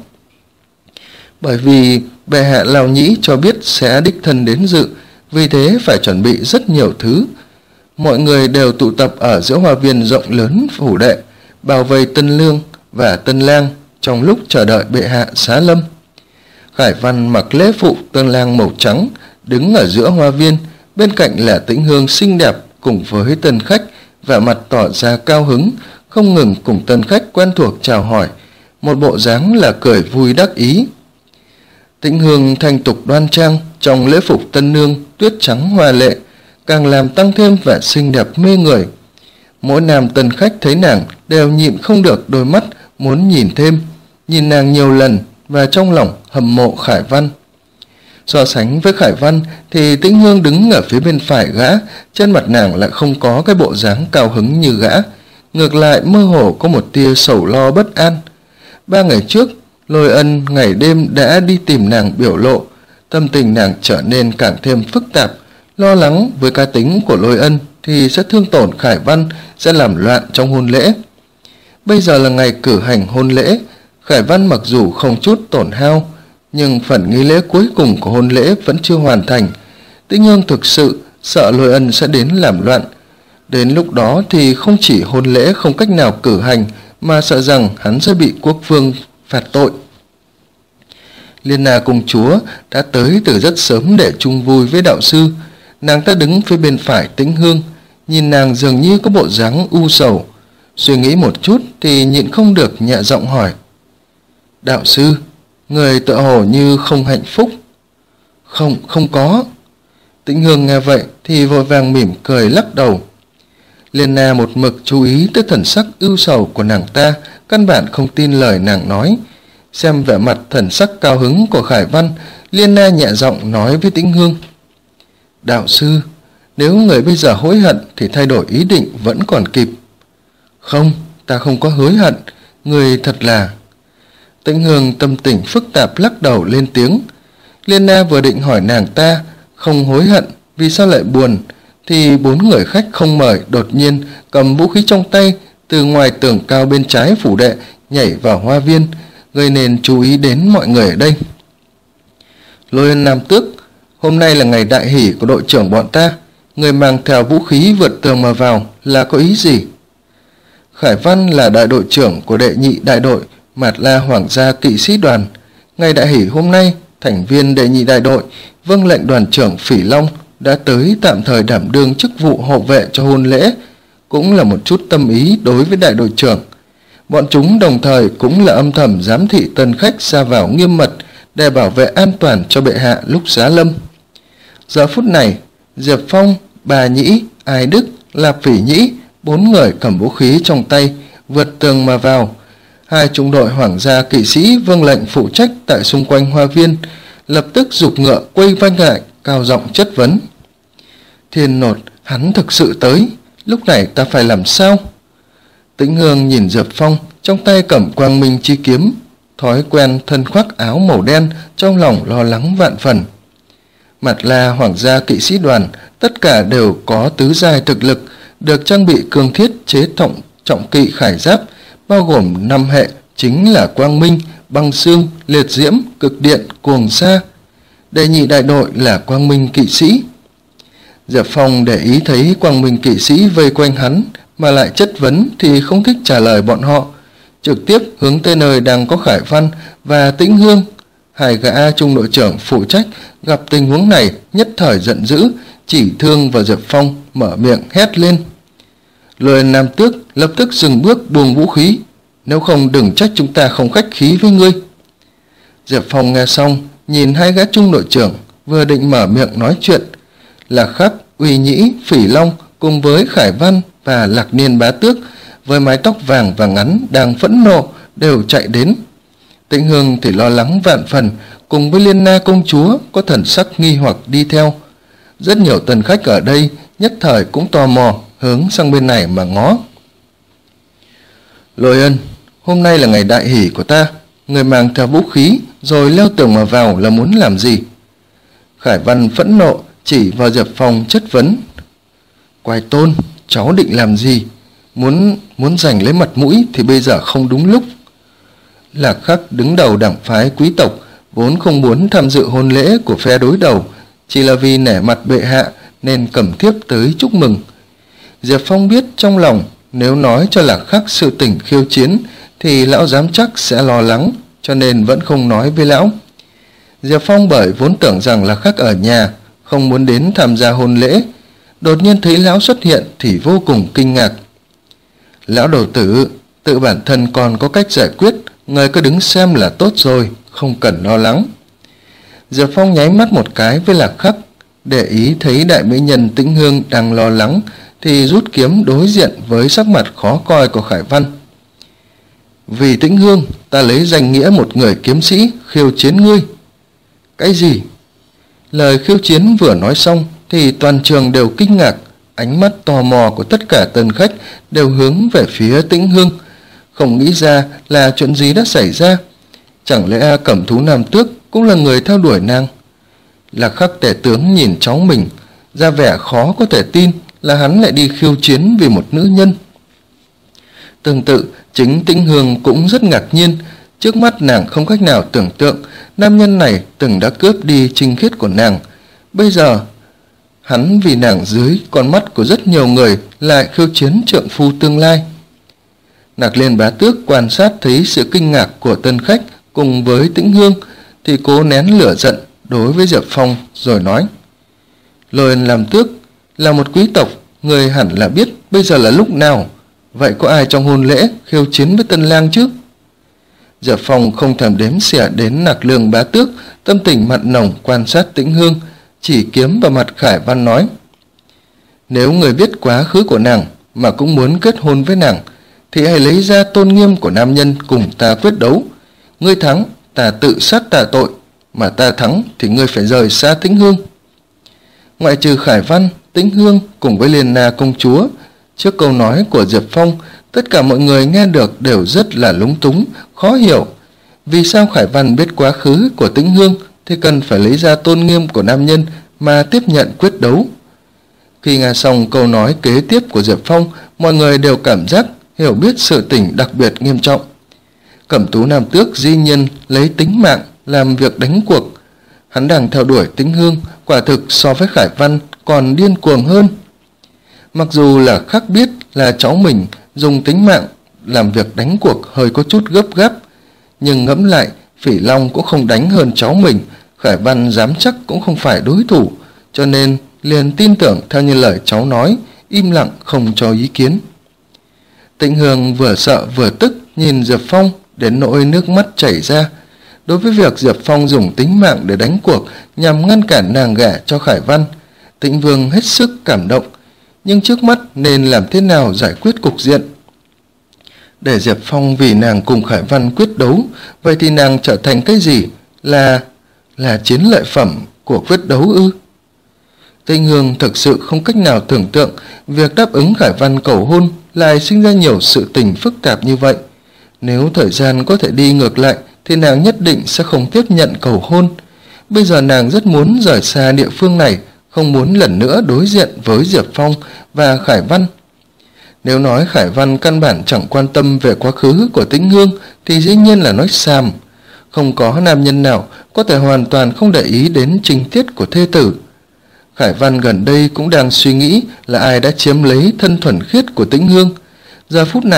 Bởi vì bệ hạ Lào Nhĩ cho biết sẽ đích thân đến dự, vì thế phải chuẩn bị rất nhiều thứ. Mọi người đều tụ tập ở giữa hoa viên rộng lớn phủ đệ, bảo vệ tân lương và tân lang trong lúc chờ đợi bệ hạ xá lâm. Khải Văn mặc lễ phục tân lang màu trắng, đứng ở giữa hoa viên, bên cạnh là Tĩnh Hương xinh đẹp cùng với tân khách, vẻ mặt tỏ ra cao hứng, không ngừng cùng tân khách quen thuộc chào hỏi, một bộ dáng là cười vui đắc ý. Tĩnh Hương thanh tục đoan trang trong lễ phục tân nương tuyết trắng hoa lệ, càng làm tăng thêm vẻ xinh đẹp mê người. Mỗi nam tân khách thấy nàng đều nhịn không được đôi mắt muốn nhìn thêm, nhìn nàng nhiều lần và trong lòng hâm mộ Khải Văn. So sánh với Khải Văn thì Tĩnh Hương đứng ở phía bên phải gã, trên mặt nàng lại không có cái bộ dáng cao hứng như gã, ngược lại mơ hồ có một tia sầu lo bất an. Ba ngày trước, Lôi Ân ngày đêm đã đi tìm nàng biểu lộ, tâm tình nàng trở nên càng thêm phức tạp, lo lắng với cá tính của Lôi Ân thì sẽ thương tổn Khải Văn, sẽ làm loạn trong hôn lễ. Bây giờ là ngày cử hành hôn lễ, Khải Văn mặc dù không chút tổn hao, nhưng phần nghi lễ cuối cùng của hôn lễ vẫn chưa hoàn thành. Tĩnh Hương thực sự sợ Lôi Ân sẽ đến làm loạn. Đến lúc đó thì không chỉ hôn lễ không cách nào cử hành, mà sợ rằng hắn sẽ bị quốc vương phạt tội. Liên Na công chúa đã tới từ rất sớm để chung vui với đạo sư. Nàng ta đứng phía bên phải Tĩnh Hương, nhìn nàng dường như có bộ dáng u sầu. Suy nghĩ một chút thì nhịn không được nhẹ giọng hỏi: đạo sư, người tựa hồ như không hạnh phúc. Không, không có. Tĩnh Hương nghe vậy thì vội vàng mỉm cười lắc đầu. Liên Na một mực chú ý tới thần sắc ưu sầu của nàng ta, căn bản không tin lời nàng nói. Xem vẻ mặt thần sắc cao hứng của Khải Văn, Liên Na nhẹ giọng nói với Tĩnh Hương: đạo sư, nếu người bây giờ hối hận thì thay đổi ý định vẫn còn kịp. Không, ta không có hối hận, người thật là... Tĩnh Hương tâm tình phức tạp lắc đầu lên tiếng. Liên Na vừa định hỏi nàng ta không hối hận vì sao lại buồn, thì bốn người khách không mời đột nhiên cầm vũ khí trong tay từ ngoài tường cao bên trái phủ đệ nhảy vào hoa viên, gây nên chú ý đến mọi người ở đây. Lôi Ân Nam Tước, hôm nay là ngày đại hỷ của đội trưởng bọn ta, người mang theo vũ khí vượt tường mà vào là có ý gì? Khải Văn là đại đội trưởng của đệ nhị đại đội Mạt La Hoàng gia kỵ sĩ đoàn. Ngày đại hỷ hôm nay, thành viên đệ nhị đại đội vâng lệnh đoàn trưởng Phỉ Long đã tới tạm thời đảm đương chức vụ hộ vệ cho hôn lễ, cũng là một chút tâm ý đối với đại đội trưởng. Bọn chúng đồng thời cũng là âm thầm giám thị tân khách ra vào nghiêm mật để bảo vệ an toàn cho bệ hạ lúc giá lâm. Giờ phút này, Diệp Phong, Bà Nhĩ, Ai Đức, Lạp Phỉ Nhĩ, bốn người cầm vũ khí trong tay vượt tường mà vào. Hai trung đội hoàng gia kỵ sĩ vâng lệnh phụ trách tại xung quanh hoa viên lập tức giục ngựa quay vanh lại, cao giọng chất vấn: Thiên Nột, hắn thực sự tới, lúc này ta phải làm sao? Tĩnh Hương nhìn Diệp Phong trong tay cầm quang minh chi kiếm, thói quen thân khoác áo màu đen, trong lòng lo lắng vạn phần. Mạt La Hoàng gia kỵ sĩ đoàn tất cả đều có tứ giai thực lực, được trang bị cương thiết chế trọng trọng kỵ khải giáp, bao gồm năm hệ chính là quang minh, băng xương, liệt diễm, cực điện, cuồng sa. Đệ nhị đại đội là quang minh kỵ sĩ. Diệp Phong để ý thấy quang minh kỵ sĩ vây quanh hắn mà lại chất vấn thì không thích trả lời bọn họ. trực tiếp hướng tới nơi đang có Khải Văn và Tĩnh Hương. Hai gã trung đội trưởng phụ trách gặp tình huống này nhất thời giận dữ, chỉ thương vào Diệp Phong, mở miệng hét lên. Lôi Nam Tước lập tức dừng bước, buông vũ khí, nếu không đừng trách chúng ta không khách khí với ngươi. Diệp Phong nghe xong, nhìn hai gã trung đội trưởng, vừa định mở miệng nói chuyện, Lạc Khắc, Uy Nhĩ, Phỉ Long cùng với Khải Văn và Lạc Niên Bá Tước với mái tóc vàng và ngắn đang phẫn nộ đều chạy đến. Tĩnh Hương thì lo lắng vạn phần, cùng với Liên Na công chúa có thần sắc nghi hoặc đi theo. Rất nhiều tân khách ở đây nhất thời cũng tò mò hướng sang bên này mà ngó. Lôi Ân, hôm nay là ngày đại hỷ của ta, người mang theo vũ khí rồi leo tường mà vào là muốn làm gì? Khải Văn phẫn nộ chỉ vào Diệp Phong chất vấn. Quái Tôn, cháu định làm gì? Muốn muốn giành lấy mặt mũi thì bây giờ không đúng lúc. Lạc Khắc đứng đầu đảng phái quý tộc vốn không muốn tham dự hôn lễ của phe đối đầu, chỉ là vì nể mặt bệ hạ nên cầm thiếp tới chúc mừng. Diệp Phong biết trong lòng nếu nói cho Lạc Khắc sự tình khiêu chiến thì lão dám chắc sẽ lo lắng, cho nên vẫn không nói với lão. Diệp Phong bởi vốn tưởng rằng Lạc Khắc ở nhà, không muốn đến tham gia hôn lễ, đột nhiên thấy lão xuất hiện thì vô cùng kinh ngạc. Lão đầu tử, tự bản thân còn có cách giải quyết, người cứ đứng xem là tốt rồi, không cần lo lắng. Diệp Phong nháy mắt một cái với Lạc Khắc, để ý thấy đại mỹ nhân Tĩnh Hương đang lo lắng thì rút kiếm đối diện với sắc mặt khó coi của Khải Văn. Vì Tĩnh Hương, ta lấy danh nghĩa một người kiếm sĩ khiêu chiến ngươi. Cái gì? Lời khiêu chiến vừa nói xong thì toàn trường đều kinh ngạc, ánh mắt tò mò của tất cả tân khách đều hướng về phía Tĩnh Hương, không nghĩ ra là chuyện gì đã xảy ra. Chẳng lẽ Cẩm Thú Nam Tước cũng là người theo đuổi nàng? Lạc Khắc tể tướng nhìn cháu mình, ra vẻ khó có thể tin là hắn lại đi khiêu chiến vì một nữ nhân. Tương tự, chính Tĩnh Hương cũng rất ngạc nhiên, trước mắt nàng không cách nào tưởng tượng nam nhân này từng đã cướp đi trinh khiết của nàng. Bây giờ, hắn vì nàng dưới con mắt của rất nhiều người lại khiêu chiến trượng phu tương lai. Lạc Liên Bá Tước quan sát thấy sự kinh ngạc của tân khách cùng với Tĩnh Hương thì cố nén lửa giận đối với Diệp Phong rồi nói. Lôi làm tước là một quý tộc, người hẳn là biết bây giờ là lúc nào. Vậy có ai trong hôn lễ khiêu chiến với tân lang chứ? Diệp Phong không thèm đếm xỉa đến Lạc Lương Bá Tước, tâm tình mặn nồng quan sát Tĩnh Hương, chỉ kiếm vào mặt Khải Văn nói. Nếu người biết quá khứ của nàng mà cũng muốn kết hôn với nàng thì hãy lấy ra tôn nghiêm của nam nhân cùng ta quyết đấu. Ngươi thắng, ta tự sát tạ tội, mà ta thắng thì ngươi phải rời xa Tĩnh Hương. Ngoại trừ Khải Văn, Tĩnh Hương cùng với Liên Na công chúa, trước câu nói của Diệp Phong, tất cả mọi người nghe được đều rất là lúng túng, khó hiểu. Vì sao Khải Văn biết quá khứ của Tĩnh Hương thì cần phải lấy ra tôn nghiêm của nam nhân mà tiếp nhận quyết đấu? Khi nghe xong câu nói kế tiếp của Diệp Phong, mọi người đều cảm giác hiểu biết sự tình đặc biệt nghiêm trọng. Cẩm Tú Nam Tước dĩ nhiên lấy tính mạng làm việc đánh cuộc. Hắn đang theo đuổi Tĩnh Hương, quả thực so với Khải Văn còn điên cuồng hơn. Mặc dù là Khắc biết là cháu mình dùng tính mạng làm việc đánh cuộc hơi có chút gấp gáp, nhưng ngẫm lại Phỉ Long cũng không đánh hơn cháu mình, Khải Văn dám chắc cũng không phải đối thủ, cho nên liền tin tưởng theo như lời cháu nói, im lặng không cho ý kiến. Tĩnh Hương vừa sợ vừa tức nhìn Diệp Phong đến nỗi nước mắt chảy ra. Đối với việc Diệp Phong dùng tính mạng để đánh cuộc nhằm ngăn cản nàng gả cho Khải Văn, Tĩnh Vương hết sức cảm động, nhưng trước mắt nên làm thế nào giải quyết cục diện? Để Diệp Phong vì nàng cùng Khải Văn quyết đấu, vậy thì nàng trở thành cái gì? Là là chiến lợi phẩm của quyết đấu ư? Tĩnh Hương thực sự không cách nào tưởng tượng việc đáp ứng Khải Văn cầu hôn lại sinh ra nhiều sự tình phức tạp như vậy. Nếu thời gian có thể đi ngược lại thì nàng nhất định sẽ không tiếp nhận cầu hôn. Bây giờ nàng rất muốn rời xa địa phương này, không muốn lần nữa đối diện với Diệp Phong và Khải Văn. Nếu nói Khải Văn căn bản chẳng quan tâm về quá khứ của Tĩnh Hương thì dĩ nhiên là nói xàm. Không có nam nhân nào có thể hoàn toàn không để ý đến情tiết của thê tử. Khải Văn gần đây cũng đang suy nghĩ là ai đã chiếm lấy thân thuần khiết của Tĩnh Hương. Giờ phút này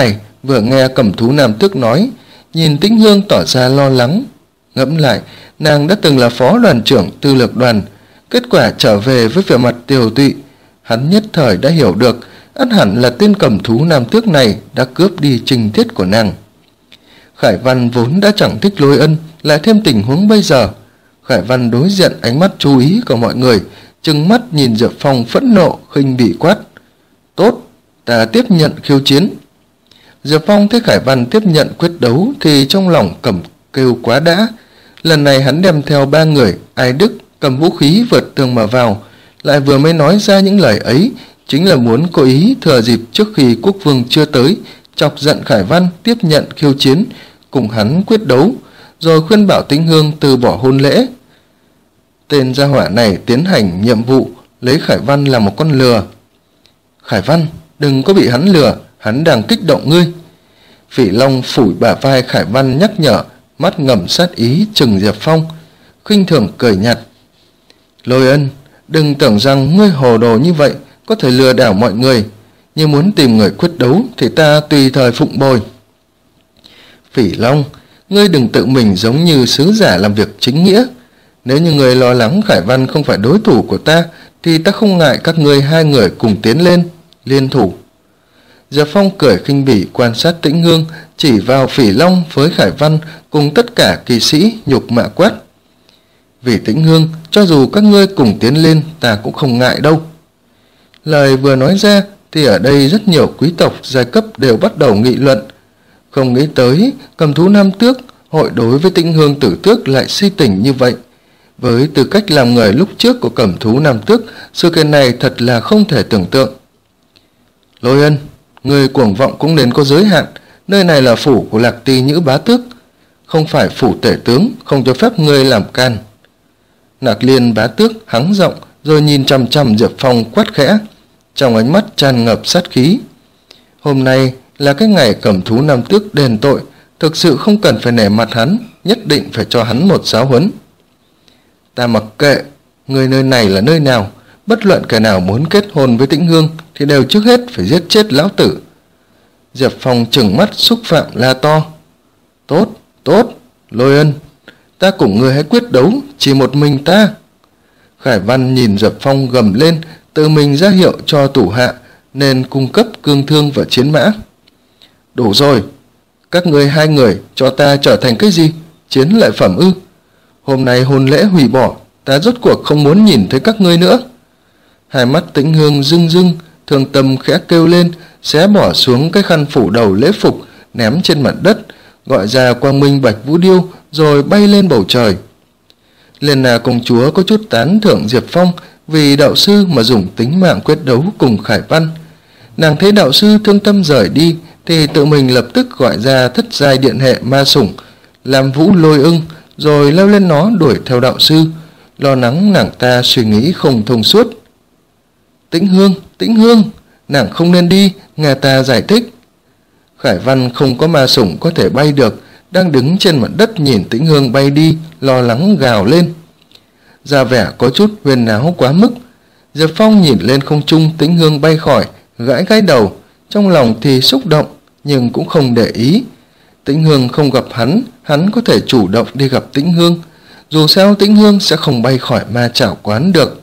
Vừa nghe Cẩm Thú Nam Tước nói, nhìn Tĩnh Hương tỏ ra lo lắng. Ngẫm lại, nàng đã từng là phó đoàn trưởng tư lược đoàn, kết quả trở về với vẻ mặt tiều tụy. Hắn nhất thời đã hiểu được, ắt hẳn là tên Cẩm Thú Nam Tước này đã cướp đi Trinh Tiết của nàng. Khải Văn vốn đã chẳng thích Lôi Ân, lại thêm tình huống bây giờ. Khải Văn đối diện ánh mắt chú ý của mọi người, trừng mắt nhìn Diệp Phong phẫn nộ, khinh bỉ quát: tốt, ta tiếp nhận khiêu chiến. Diệp Phong thấy Khải Văn tiếp nhận quyết đấu thì trong lòng cầm kêu quá đã. Lần này hắn đem theo ba người, Ai Đức cầm vũ khí vượt tường mà vào, lại vừa mới nói ra những lời ấy chính là muốn cố ý thừa dịp trước khi quốc vương chưa tới, chọc giận Khải Văn tiếp nhận khiêu chiến, cùng hắn quyết đấu, rồi khuyên bảo Tĩnh Hương từ bỏ hôn lễ. Tên gia hỏa này tiến hành nhiệm vụ lấy Khải Văn làm một con lừa. Khải Văn, đừng có bị hắn lừa, hắn đang kích động ngươi. Phỉ Long phủi bả vai Khải Văn nhắc nhở, mắt ngầm sát ý trừng Diệp Phong, khinh thường cười nhạt: Lôi Ân, đừng tưởng rằng ngươi hồ đồ như vậy có thể lừa đảo mọi người, nhưng muốn tìm người quyết đấu thì ta tùy thời phụng bồi. Phỉ Long, ngươi đừng tự mình giống như sứ giả làm việc chính nghĩa. Nếu như người lo lắng Khải Văn không phải đối thủ của ta thì ta không ngại các ngươi hai người cùng tiến lên, liên thủ. Diệp Phong cười khinh bỉ quan sát Tĩnh Hương, chỉ vào Phỉ Long với Khải Văn cùng tất cả kỳ sĩ nhục mạ quát: vì Tĩnh Hương, cho dù các ngươi cùng tiến lên ta cũng không ngại đâu. Lời vừa nói ra thì ở đây rất nhiều quý tộc giai cấp đều bắt đầu nghị luận. Không nghĩ tới Cầm Thú Nam Tước hội đối với Tĩnh Hương Tử Tước lại si tình như vậy. Với tư cách làm người lúc trước của Cẩm Thú Nam Tước, sự kiện này thật là không thể tưởng tượng. Lôi Ân, người cuồng vọng cũng nên có giới hạn, nơi này là phủ của Lạc Ti Nhữ Bá Tước, không phải phủ tể tướng, không cho phép ngươi làm can. Nạc Liên Bá Tước hắng giọng rồi nhìn chằm chằm Diệp Phong quát khẽ, trong ánh mắt tràn ngập sát khí. Hôm nay là cái ngày Cẩm Thú Nam Tước đền tội, thực sự không cần phải nể mặt hắn, nhất định phải cho hắn một giáo huấn. Ta mặc kệ, người nơi này là nơi nào, bất luận kẻ nào muốn kết hôn với Tĩnh Hương thì đều trước hết phải giết chết lão tử. Diệp Phong trừng mắt xúc phạm la to: tốt, tốt, Lôi Ân, ta cùng ngươi hãy quyết đấu, chỉ một mình ta. Khải Văn nhìn Diệp Phong gầm lên, tự mình ra hiệu cho thủ hạ nên cung cấp cương thương và chiến mã. Đủ rồi, các ngươi hai người cho ta trở thành cái gì? Chiến lợi phẩm ư? Hôm nay hôn lễ hủy bỏ, ta rốt cuộc không muốn nhìn thấy các ngươi nữa. Hai mắt Tĩnh Hương rưng rưng, thương tâm khẽ kêu lên, xé bỏ xuống cái khăn phủ đầu lễ phục, ném trên mặt đất, gọi ra quang minh bạch vũ điêu, rồi bay lên bầu trời. Liên Na công chúa có chút tán thưởng Diệp Phong vì đạo sư mà dùng tính mạng quyết đấu cùng Khải Văn. Nàng thấy đạo sư thương tâm rời đi thì tự mình lập tức gọi ra thất giai điện hệ ma sủng làm Vũ Lôi Ưng, rồi leo lên nó đuổi theo đạo sư, lo lắng nàng ta suy nghĩ không thông suốt. Tĩnh Hương, Tĩnh Hương, nàng không nên đi, nghe ta giải thích. Khải Văn không có ma sủng có thể bay được, đang đứng trên mặt đất nhìn Tĩnh Hương bay đi, lo lắng gào lên. Ra vẻ có chút huyền náo quá mức. Diệp Phong nhìn lên không trung Tĩnh Hương bay khỏi, gãi gãi đầu, trong lòng thì xúc động nhưng cũng không để ý. Tĩnh Hương không gặp hắn, hắn có thể chủ động đi gặp Tĩnh Hương, dù sao Tĩnh Hương sẽ không bay khỏi ma chảo quán được.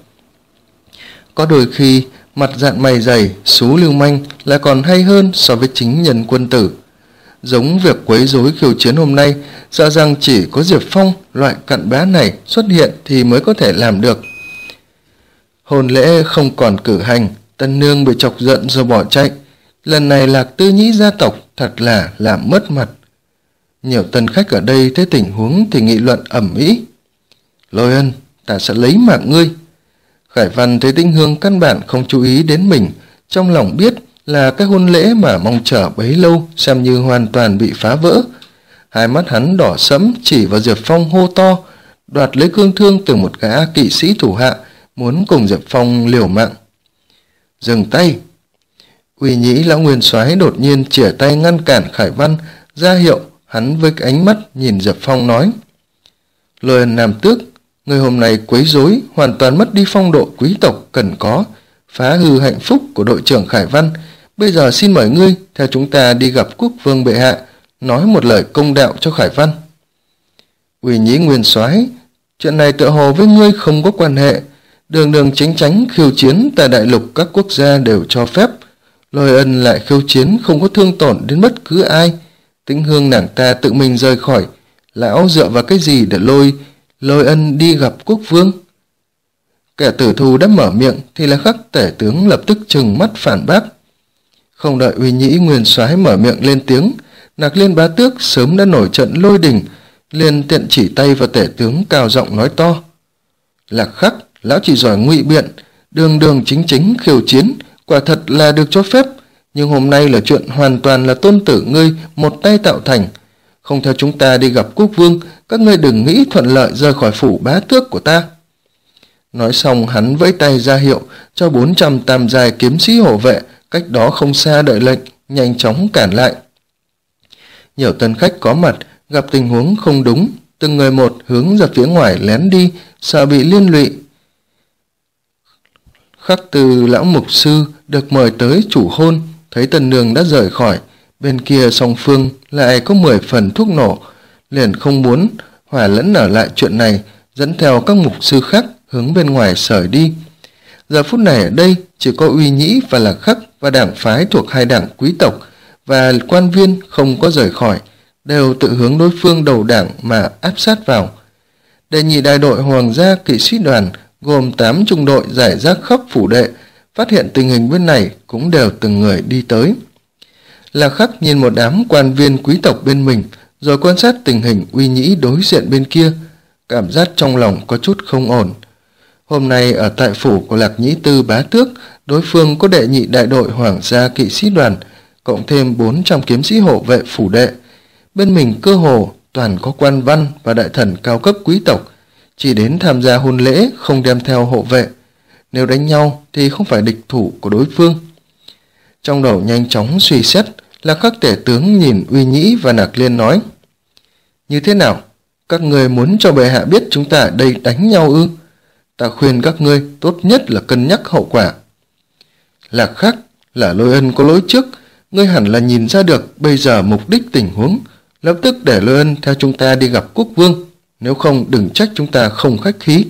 Có đôi khi mặt dạn mày dày, xú lưu manh là còn hay hơn so với chính nhân quân tử. Giống việc quấy rối khiêu chiến hôm nay, sợ rằng chỉ có Diệp Phong loại cặn bã này xuất hiện thì mới có thể làm được. Hôn lễ không còn cử hành, tân nương bị chọc giận rồi bỏ chạy. Lần này Lạc Tư Nhĩ gia tộc thật là làm mất mặt. Nhiều tân khách ở đây thấy tình huống thì nghị luận ầm ĩ. Lôi Ân, ta sẽ lấy mạng ngươi. Khải Văn thấy Tĩnh Hương căn bản không chú ý đến mình, trong lòng biết là cái hôn lễ mà mong chờ bấy lâu xem như hoàn toàn bị phá vỡ. Hai mắt hắn đỏ sẫm chỉ vào Diệp Phong hô to, đoạt lấy cương thương từ một gã kỵ sĩ thủ hạ, muốn cùng Diệp Phong liều mạng. Dừng tay! Uy Nhĩ lão nguyên soái đột nhiên chìa tay ngăn cản Khải Văn, ra hiệu. Hắn với cái ánh mắt nhìn Diệp Phong nói: Lôi Ân Nam Tước, người hôm nay quấy rối, hoàn toàn mất đi phong độ quý tộc cần có, phá hư hạnh phúc của đội trưởng Khải Văn, Bây giờ xin mời ngươi theo chúng ta đi gặp quốc vương bệ hạ, nói một lời công đạo cho Khải Văn. Uy Nhĩ Nguyên Soái, chuyện này tựa hồ với ngươi không có quan hệ. Đường đường chính tránh khiêu chiến tại đại lục các quốc gia đều cho phép. Lôi Ân lại khiêu chiến không có thương tổn đến bất cứ ai. Tĩnh Hương nàng ta tự mình rời khỏi, lão dựa vào cái gì để lôi Lôi Ân đi gặp quốc vương? Kẻ tử thù đã mở miệng thì là Khắc tể tướng lập tức trừng mắt phản bác. Không đợi Uy Nhĩ Nguyên Soái mở miệng lên tiếng, Nạc Liên Bá Tước sớm đã nổi trận lôi đình, liền tiện chỉ tay vào tể tướng cao giọng nói to: Lạc Khắc, lão chỉ giỏi ngụy biện, đường đường chính chính khiêu chiến, quả thật là được cho phép, nhưng hôm nay là chuyện hoàn toàn là tôn tử ngươi một tay tạo thành. Không theo chúng ta đi gặp quốc vương, các ngươi đừng nghĩ thuận lợi rời khỏi phủ bá tước của ta. Nói xong hắn vẫy tay ra hiệu cho bốn trăm tam giai kiếm sĩ hộ vệ cách đó không xa đợi lệnh, nhanh chóng cản lại. Nhiều tân khách có mặt gặp tình huống không đúng, từng người một hướng ra phía ngoài lén đi, sợ bị liên lụy. Khắc Từ lão mục sư được mời tới chủ hôn, thấy Tần Nương đã rời khỏi, bên kia song phương lại có mười phần thuốc nổ, liền không muốn hòa lẫn ở lại chuyện này, dẫn theo các mục sư khác hướng bên ngoài sởi đi. Giờ phút này ở đây chỉ có Uy Nhĩ và Lạc Khắc và đảng phái thuộc hai đảng quý tộc và quan viên không có rời khỏi, đều tự hướng đối phương đầu đảng mà áp sát vào. Đệ nhị đại đội hoàng gia kỵ sĩ đoàn gồm tám trung đội giải rác khắp phủ đệ, phát hiện tình hình bên này cũng đều từng người đi tới. Lạc Khắc nhìn một đám quan viên quý tộc bên mình, rồi quan sát tình hình Uy Nhĩ đối diện bên kia, cảm giác trong lòng có chút không ổn. Hôm nay ở tại phủ của Lạc Nhĩ Tư Bá Tước, đối phương có đệ nhị đại đội hoàng gia kỵ sĩ đoàn, cộng thêm bốn trăm kiếm sĩ hộ vệ phủ đệ. Bên mình cơ hồ toàn có quan văn và đại thần cao cấp quý tộc, chỉ đến tham gia hôn lễ không đem theo hộ vệ. Nếu đánh nhau thì không phải địch thủ của đối phương. Trong đầu nhanh chóng suy xét, Lạc Khắc tể tướng nhìn Uy Nhĩ và Nạc Liên nói: Như thế nào? Các người muốn cho bệ hạ biết chúng ta ở đây đánh nhau ư? Ta khuyên các ngươi tốt nhất là cân nhắc hậu quả. Lạc Khắc, là Lôi Ân có lỗi trước, ngươi hẳn là nhìn ra được bây giờ mục đích tình huống, lập tức để Lôi Ân theo chúng ta đi gặp quốc vương, nếu không đừng trách chúng ta không khách khí.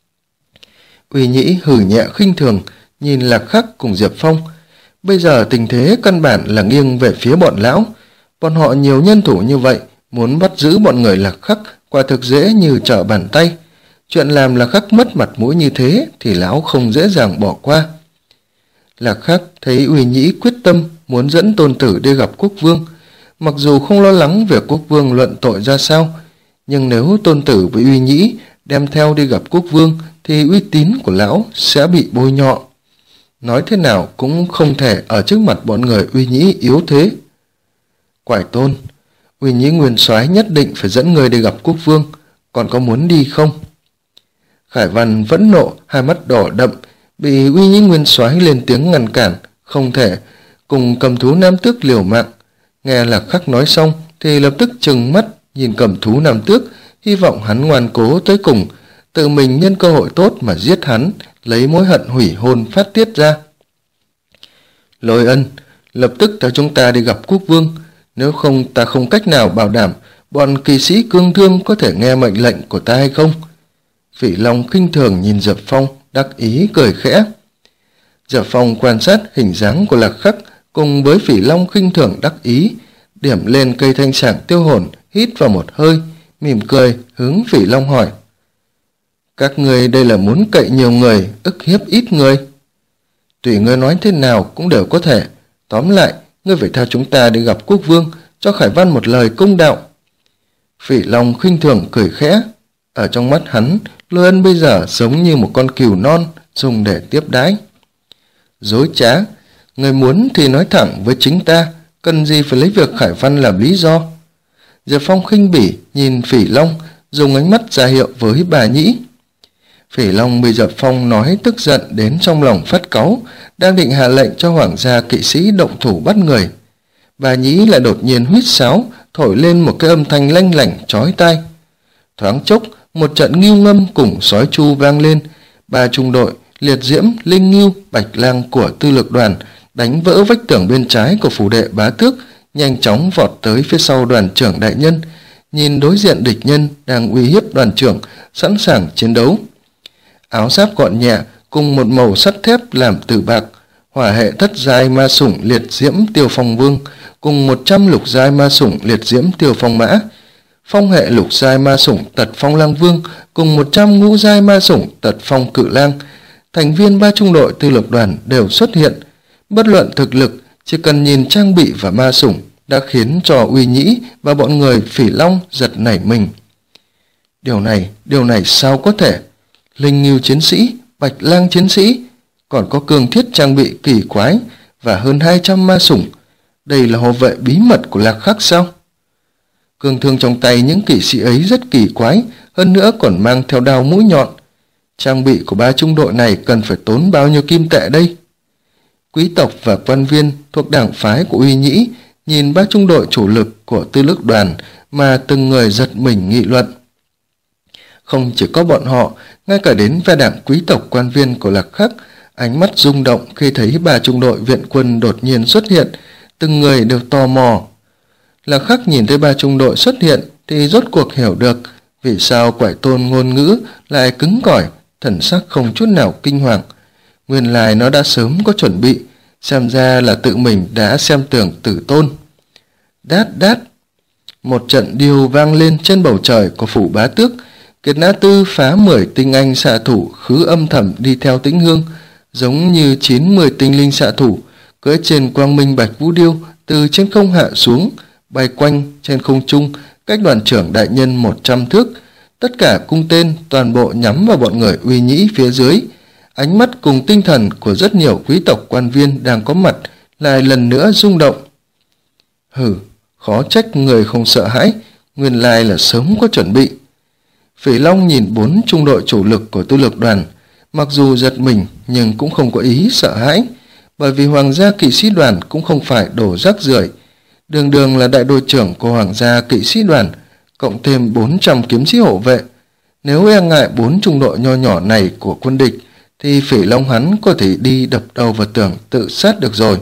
Uy Nhĩ hử nhẹ khinh thường nhìn Lạc Khắc cùng Diệp Phong. Bây giờ tình thế căn bản là nghiêng về phía bọn lão, bọn họ nhiều nhân thủ như vậy, muốn bắt giữ bọn người Lạc Khắc quả thực dễ như trở bàn tay. Chuyện làm Lạc Khắc mất mặt mũi như thế thì lão không dễ dàng bỏ qua. Lạc Khắc thấy Uy Nhĩ quyết tâm muốn dẫn tôn tử đi gặp quốc vương, mặc dù không lo lắng việc quốc vương luận tội ra sao, nhưng nếu tôn tử với Uy Nhĩ đem theo đi gặp quốc vương thì uy tín của lão sẽ bị bôi nhọ. Nói thế nào cũng không thể ở trước mặt bọn người Uy Nhĩ yếu thế. Quải Tôn, Uy Nhĩ Nguyên Soái nhất định phải dẫn người đi gặp quốc vương, còn có muốn đi không? Khải Văn vẫn nộ, hai mắt đỏ đậm, bị Uy Nhĩ Nguyên Soái lên tiếng ngăn cản, không thể, cùng cầm thú nam tước liều mạng. Nghe Lạc Khắc nói xong thì lập tức trừng mắt nhìn cầm thú nam tước, hy vọng hắn ngoan cố tới cùng, tự mình nhân cơ hội tốt mà giết hắn, lấy mối hận hủy hôn phát tiết ra. Lôi Ân, lập tức theo chúng ta đi gặp quốc vương, nếu không ta không cách nào bảo đảm bọn kỳ sĩ cương thương có thể nghe mệnh lệnh của ta hay không. Phỉ Long khinh thường nhìn Diệp Phong, đắc ý cười khẽ. Diệp Phong quan sát hình dáng của Lạc Khắc cùng với Phỉ Long khinh thường đắc ý, điểm lên cây thanh sảng tiêu hồn, hít vào một hơi, mỉm cười hướng Phỉ Long hỏi: Các người đây là muốn cậy nhiều người, ức hiếp ít người? Tùy ngươi nói thế nào cũng đều có thể, tóm lại ngươi phải theo chúng ta đi gặp quốc vương, cho Khải Văn một lời công đạo. Phỉ Long khinh thường cười khẽ, ở trong mắt hắn, Lôi Ân bây giờ giống như một con cừu non dùng để tiếp đái. Dối trá, người muốn thì nói thẳng với chính ta, cần gì phải lấy việc Khải Văn làm lý do. Diệp Phong khinh bỉ nhìn Phỉ Long, dùng ánh mắt ra hiệu với bà Nhĩ. Phỉ Long bị Diệp Phong nói tức giận đến trong lòng phát cáu, đang định hạ lệnh cho hoàng gia kỵ sĩ động thủ bắt người. Bà Nhĩ lại đột nhiên huýt sáo, thổi lên một cái âm thanh lanh lảnh chói tai. Thoáng chốc, một trận ngưu ngâm cùng sói chu vang lên. Ba trung đội liệt diễm, linh ngưu, bạch lang của tư lược đoàn đánh vỡ vách tường bên trái của phủ đệ Bá Tước, nhanh chóng vọt tới phía sau đoàn trưởng đại nhân, nhìn đối diện địch nhân đang uy hiếp đoàn trưởng, sẵn sàng chiến đấu. Áo giáp gọn nhẹ cùng một màu sắt thép làm từ bạc, hỏa hệ thất giai ma sủng liệt diễm Tiêu Phong Vương cùng một trăm lục giai ma sủng liệt diễm Tiêu Phong Mã, phong hệ lục giai ma sủng Tật Phong Lang Vương cùng một trăm ngũ giai ma sủng Tật Phong Cự Lang, thành viên ba trung đội tư lược đoàn đều xuất hiện. Bất luận thực lực, chỉ cần nhìn trang bị và ma sủng đã khiến cho Uy Nhĩ và bọn người Phỉ Long giật nảy mình. Điều này, điều này sao có thể? Linh Ngưu chiến sĩ, Bạch Lang chiến sĩ, còn có cường thiết trang bị kỳ quái và hơn hai trăm ma sủng. Đây là hộ vệ bí mật của Lạc Khắc sao? Cương thương trong tay những kỵ sĩ ấy rất kỳ quái, hơn nữa còn mang theo đao mũi nhọn. Trang bị của ba trung đội này cần phải tốn bao nhiêu kim tệ đây? Quý tộc và quan viên thuộc đảng phái của Uy Nhĩ nhìn ba trung đội chủ lực của tư lược đoàn mà từng người giật mình nghị luận. Không chỉ có bọn họ, ngay cả đến phe đảng quý tộc quan viên của Lạc Khắc, ánh mắt rung động khi thấy ba trung đội viện quân đột nhiên xuất hiện, từng người đều tò mò. Lạc Khắc nhìn thấy ba trung đội xuất hiện thì rốt cuộc hiểu được vì sao Quải Tôn ngôn ngữ lại cứng cỏi, thần sắc không chút nào kinh hoàng. Nguyên lai nó đã sớm có chuẩn bị, xem ra là tự mình đã xem tưởng Tử Tôn. Đát đát, một trận điêu vang lên trên bầu trời của phủ Bá Tước. Kiệt Nã Tư phá mười tinh anh xạ thủ khứ âm thầm đi theo Tĩnh Hương, giống như chín mươi tinh linh xạ thủ cưỡi trên quang minh bạch vũ điêu từ trên không hạ xuống, bay quanh trên không trung cách đoàn trưởng đại nhân một trăm thước. Tất cả cung tên toàn bộ nhắm vào bọn người Uy Nhĩ phía dưới. Ánh mắt cùng tinh thần của rất nhiều quý tộc quan viên đang có mặt lại lần nữa rung động. Hừ, khó trách người không sợ hãi, nguyên lai là sớm có chuẩn bị. Phỉ Long nhìn bốn trung đội chủ lực của tư lược đoàn, mặc dù giật mình nhưng cũng không có ý sợ hãi, bởi vì Hoàng gia kỵ sĩ đoàn cũng không phải đồ rác rưởi, đường đường là đại đội trưởng của Hoàng gia kỵ sĩ đoàn, cộng thêm bốn trăm kiếm sĩ hộ vệ. Nếu e ngại bốn trung đội nho nhỏ này của quân địch, thì Phỉ Long hắn có thể đi đập đầu vào tường tự sát được rồi.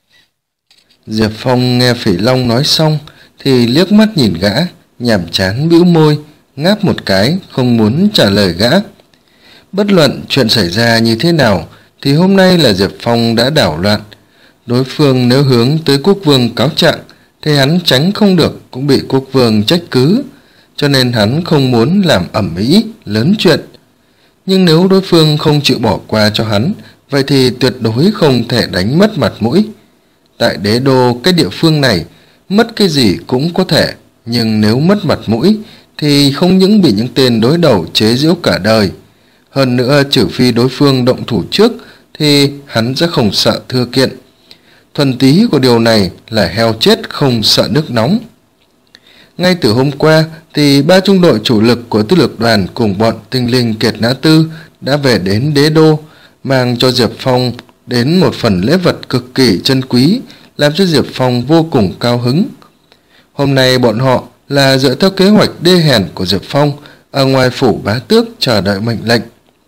Diệp Phong nghe Phỉ Long nói xong thì liếc mắt nhìn gã, nhàm chán bĩu môi, ngáp một cái, không muốn trả lời gã. Bất luận chuyện xảy ra như thế nào thì hôm nay là Diệp Phong đã đảo loạn. Đối phương nếu hướng tới quốc vương cáo trạng thì hắn tránh không được cũng bị quốc vương trách cứ, cho nên hắn không muốn làm ầm ĩ lớn chuyện. Nhưng nếu đối phương không chịu bỏ qua cho hắn, vậy thì tuyệt đối không thể đánh mất mặt mũi. Tại đế đô, cái địa phương này, mất cái gì cũng có thể, nhưng nếu mất mặt mũi thì không những bị những tên đối đầu chế giễu cả đời. Hơn nữa, trừ phi đối phương động thủ trước thì hắn sẽ không sợ thưa kiện. Thuần túy của điều này là heo chết không sợ nước nóng. Ngay từ hôm qua thì ba trung đội chủ lực của tư lược đoàn cùng bọn tinh linh Kiệt Nã Tư đã về đến đế đô, mang cho Diệp Phong đến một phần lễ vật cực kỳ chân quý, làm cho Diệp Phong vô cùng cao hứng. Hôm nay bọn họ là dựa theo kế hoạch đê hèn của Diệp Phong ở ngoài phủ Bá Tước chờ đợi mệnh lệnh.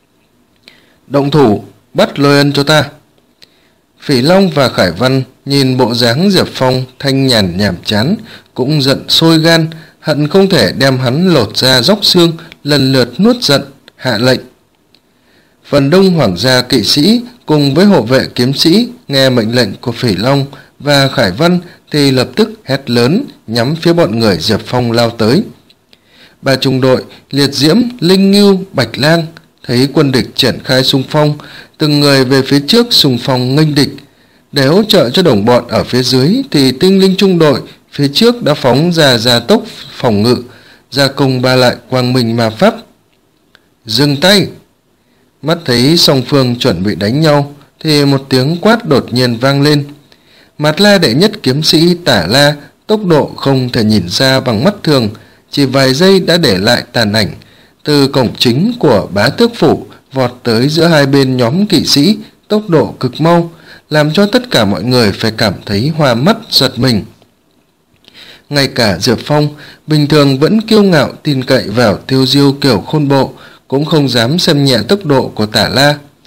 Động thủ, bắt Lôi Ân cho ta. Phỉ Long và Khải Văn nhìn bộ dáng Diệp Phong thanh nhàn nhảm chán cũng giận sôi gan, hận không thể đem hắn lột ra róc xương, lần lượt nuốt giận, hạ lệnh. Phần đông hoàng gia kỵ sĩ cùng với hộ vệ kiếm sĩ nghe mệnh lệnh của Phỉ Long và Khải Văn thì lập tức hét lớn nhắm phía bọn người Diệp Phong lao tới. Ba trung đội Liệt Diễm, Linh Ngưu, Bạch Lang thấy quân địch triển khai xung phong, từng người về phía trước xung phong nghênh địch. Để hỗ trợ cho đồng bọn ở phía dưới thì tinh linh trung đội phía trước đã phóng ra gia tốc phòng ngự, gia công ba lại quang minh ma pháp. Dừng tay! Mắt thấy song phương chuẩn bị đánh nhau thì một tiếng quát đột nhiên vang lên. Mạt La đệ nhất kiếm sĩ Tả La tốc độ không thể nhìn ra bằng mắt thường, chỉ vài giây đã để lại tàn ảnh, từ cổng chính của Bá Tước phủ vọt tới giữa hai bên nhóm kỵ sĩ, tốc độ cực mau, làm cho tất cả mọi người phải cảm thấy hoa mắt giật mình. Ngay cả Diệp Phong, bình thường vẫn kiêu ngạo tin cậy vào tiêu diêu kiểu khôn bộ, cũng không dám xem nhẹ tốc độ của Tả La.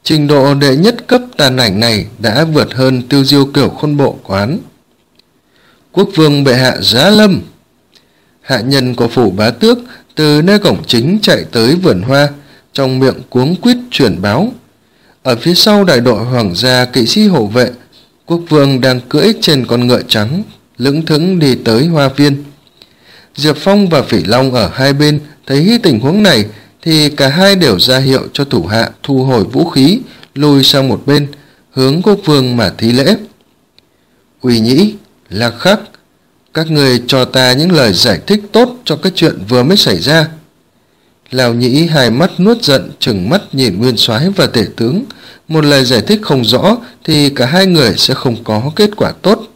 Trình độ đệ nhất cấp tàn ảnh này đã vượt hơn Tiêu Diêu Kiểu Khôn Bộ của hắn. Quốc vương bệ hạ giá lâm. Hạ nhân của phủ bá tước từ nơi cổng chính chạy tới vườn hoa, trong miệng cuống quýt truyền báo. Ở phía sau đại đội hoàng gia kỵ sĩ hộ vệ, quốc vương đang cưỡi trên con ngựa trắng, lững thững đi tới hoa viên. Diệp Phong và Phỉ Long ở hai bên thấy tình huống này thì cả hai đều ra hiệu cho thủ hạ thu hồi vũ khí, lùi sang một bên, hướng quốc vương mà thi lễ. Uy Nhĩ, Lạc Khắc, các người cho ta những lời giải thích tốt cho cái chuyện vừa mới xảy ra. Lão Nhĩ hai mắt nuốt giận, trừng mắt nhìn Nguyên Soái và Tể tướng. Một lời giải thích không rõ thì cả hai người sẽ không có kết quả tốt.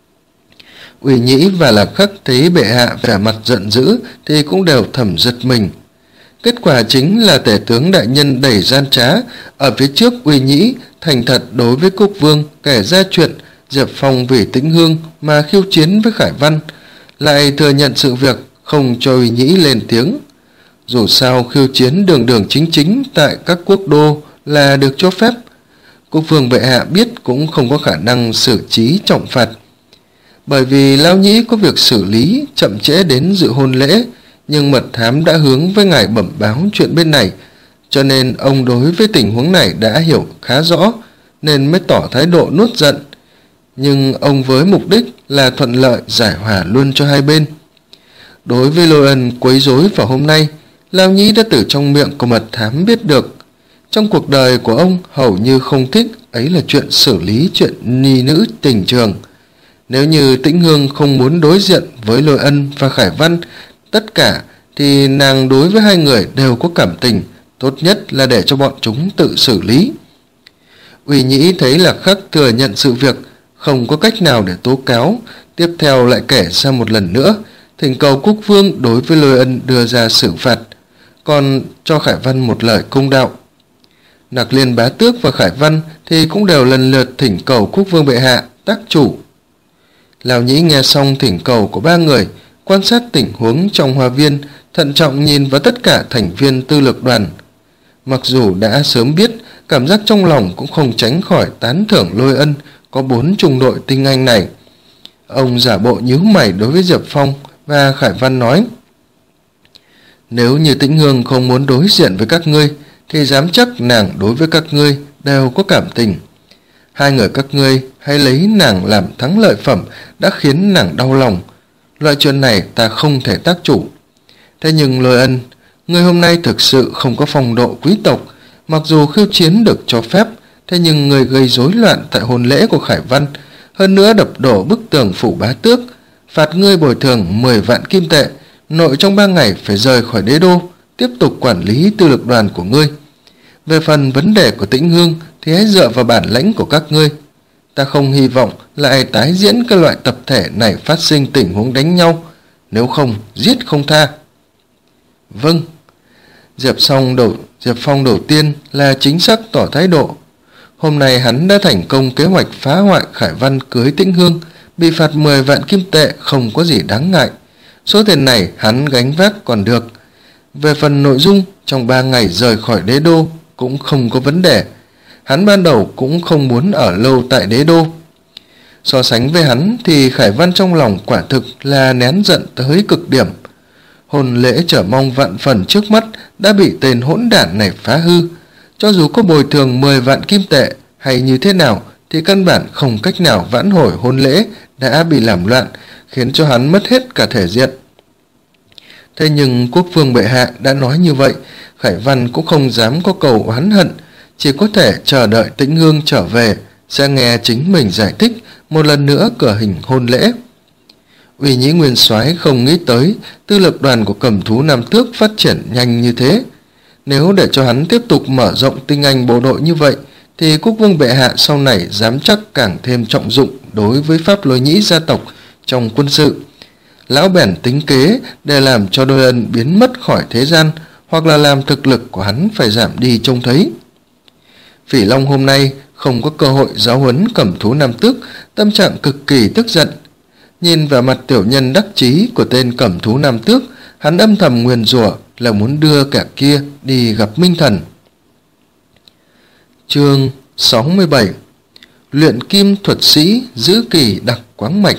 Uy Nhĩ và Lạc Khắc thấy bệ hạ vẻ mặt giận dữ thì cũng đều thầm giật mình. Kết quả chính là Tể tướng đại nhân đầy gian trá, ở phía trước Uy Nhĩ thành thật đối với quốc vương kể ra chuyện Diệp Phong vì Tĩnh Hương mà khiêu chiến với Khải Văn, lại thừa nhận sự việc không cho Uy Nhĩ lên tiếng. Dù sao khiêu chiến đường đường chính chính tại các quốc đô là được cho phép. Quốc vương bệ hạ biết cũng không có khả năng xử trí trọng phạt. Bởi vì Lão Nhĩ có việc xử lý chậm trễ đến dự hôn lễ, nhưng mật thám đã hướng với ngài bẩm báo chuyện bên này, cho nên ông đối với tình huống này đã hiểu khá rõ, nên mới tỏ thái độ nuốt giận. Nhưng ông với mục đích là thuận lợi giải hòa luôn cho hai bên. Đối với Lôi Ân quấy rối vào hôm nay, Lão Nhĩ đã từ trong miệng của mật thám biết được. Trong cuộc đời của ông hầu như không thích ấy là chuyện xử lý chuyện ni nữ tình trường. Nếu như Tĩnh Hương không muốn đối diện với Lôi Ân và Khải Văn tất cả, thì nàng đối với hai người đều có cảm tình, tốt nhất là để cho bọn chúng tự xử lý. Uy Nhĩ thấy Lạc Khắc thừa nhận sự việc, không có cách nào để tố cáo, tiếp theo lại kể ra một lần nữa, thỉnh cầu quốc vương đối với Lôi Ân đưa ra xử phạt, còn cho Khải Văn một lời công đạo. Nặc Liên bá tước và Khải Văn thì cũng đều lần lượt thỉnh cầu quốc vương bệ hạ tác chủ. Lão Nhĩ nghe xong thỉnh cầu của ba người, quan sát tình huống trong hoa viên, thận trọng nhìn vào tất cả thành viên tư lược đoàn. Mặc dù đã sớm biết, cảm giác trong lòng cũng không tránh khỏi tán thưởng Lôi Ân có bốn trung đội tinh anh này. Ông giả bộ nhíu mày đối với Diệp Phong và Khải Văn nói: Nếu như Tĩnh Hương không muốn đối diện với các ngươi, thì dám chắc nàng đối với các ngươi đều có cảm tình. Hai người các ngươi hãy lấy nàng làm thắng lợi phẩm đã khiến nàng đau lòng. Loại chuyện này ta không thể tác chủ. Thế nhưng Lôi Ân, ngươi hôm nay thực sự không có phong độ quý tộc. Mặc dù khiêu chiến được cho phép, thế nhưng người gây rối loạn tại hôn lễ của Khải Văn, hơn nữa đập đổ bức tường phủ bá tước, phạt ngươi bồi thường mười vạn kim tệ, nội trong ba ngày phải rời khỏi đế đô, tiếp tục quản lý tư lực đoàn của ngươi. Về phần vấn đề của Tĩnh Hương thì hãy dựa vào bản lãnh của các ngươi. Ta không hy vọng lại tái diễn các loại tập thể này phát sinh tình huống đánh nhau, nếu không giết không tha. Vâng. Diệp Phong đầu, Diệp Phong đầu tiên là chính xác tỏ thái độ. Hôm nay hắn đã thành công kế hoạch phá hoại Khải Văn cưới Tĩnh Hương, bị phạt mười vạn kim tệ không có gì đáng ngại. Số tiền này hắn gánh vác còn được. Về phần nội dung, trong ba ngày rời khỏi đế đô cũng không có vấn đề. Hắn ban đầu cũng không muốn ở lâu tại đế đô. So sánh với hắn thì Khải Văn trong lòng quả thực là nén giận tới cực điểm. Hôn lễ chờ mong vạn phần trước mắt đã bị tên hỗn đản này phá hư. Cho dù có bồi thường mười vạn kim tệ hay như thế nào thì căn bản không cách nào vãn hồi hôn lễ đã bị làm loạn, khiến cho hắn mất hết cả thể diện. Thế nhưng quốc vương bệ hạ đã nói như vậy, Khải Văn cũng không dám có cầu oán hận, chỉ có thể chờ đợi Tĩnh Hương trở về, sẽ nghe chính mình giải thích một lần nữa cử hành hôn lễ. Uy Nhĩ Nguyên Soái không nghĩ tới tư lực đoàn của Cầm Thú Nam Tước phát triển nhanh như thế. Nếu để cho hắn tiếp tục mở rộng tinh anh bộ đội như vậy, thì quốc vương bệ hạ sau này dám chắc càng thêm trọng dụng đối với Pháp Lôi Nhĩ gia tộc trong quân sự. Lão bèn tính kế để làm cho Đôi Ân biến mất khỏi thế gian, hoặc là làm thực lực của hắn phải giảm đi trông thấy. Phỉ Long hôm nay không có cơ hội giáo huấn Cầm Thú Nam Tước, tâm trạng cực kỳ tức giận. Nhìn vào mặt tiểu nhân đắc chí của tên Cầm Thú Nam Tước, hắn âm thầm nguyền rủa là muốn đưa kẻ kia đi gặp Minh Thần. Chương sáu mươi bảy. Luyện kim thuật sĩ giữ kỳ đặc quáng mạch.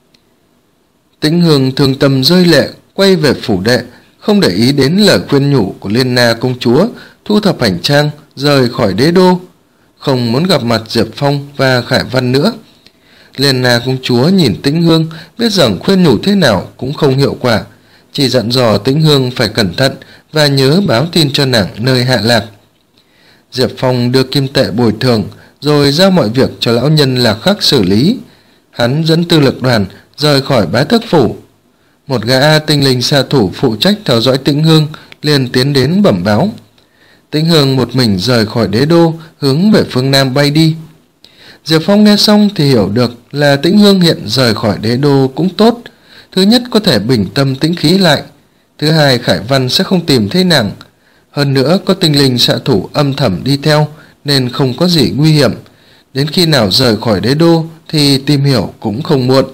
Tĩnh Hương thương tâm rơi lệ, quay về phủ đệ, không để ý đến lời khuyên nhủ của Liên Na công chúa, thu thập hành trang, rời khỏi đế đô, không muốn gặp mặt Diệp Phong và Khải Văn nữa. Liên Na công chúa nhìn Tĩnh Hương, biết rằng khuyên nhủ thế nào cũng không hiệu quả, chỉ dặn dò Tĩnh Hương phải cẩn thận và nhớ báo tin cho nàng nơi hạ lạc. Diệp Phong đưa kim tệ bồi thường, rồi giao mọi việc cho lão nhân Lạc Khắc xử lý. Hắn dẫn tư lực đoàn rời khỏi Bá Tước phủ. Một gã tinh linh xạ thủ phụ trách theo dõi Tĩnh Hương liền tiến đến bẩm báo. Tĩnh Hương một mình rời khỏi đế đô, hướng về phương Nam bay đi. Diệp Phong nghe xong thì hiểu được là Tĩnh Hương hiện rời khỏi đế đô cũng tốt. Thứ nhất có thể bình tâm tĩnh khí lại, thứ hai Khải Văn sẽ không tìm thấy nàng. Hơn nữa có tinh linh xạ thủ âm thầm đi theo nên không có gì nguy hiểm. Đến khi nào rời khỏi đế đô thì tìm hiểu cũng không muộn.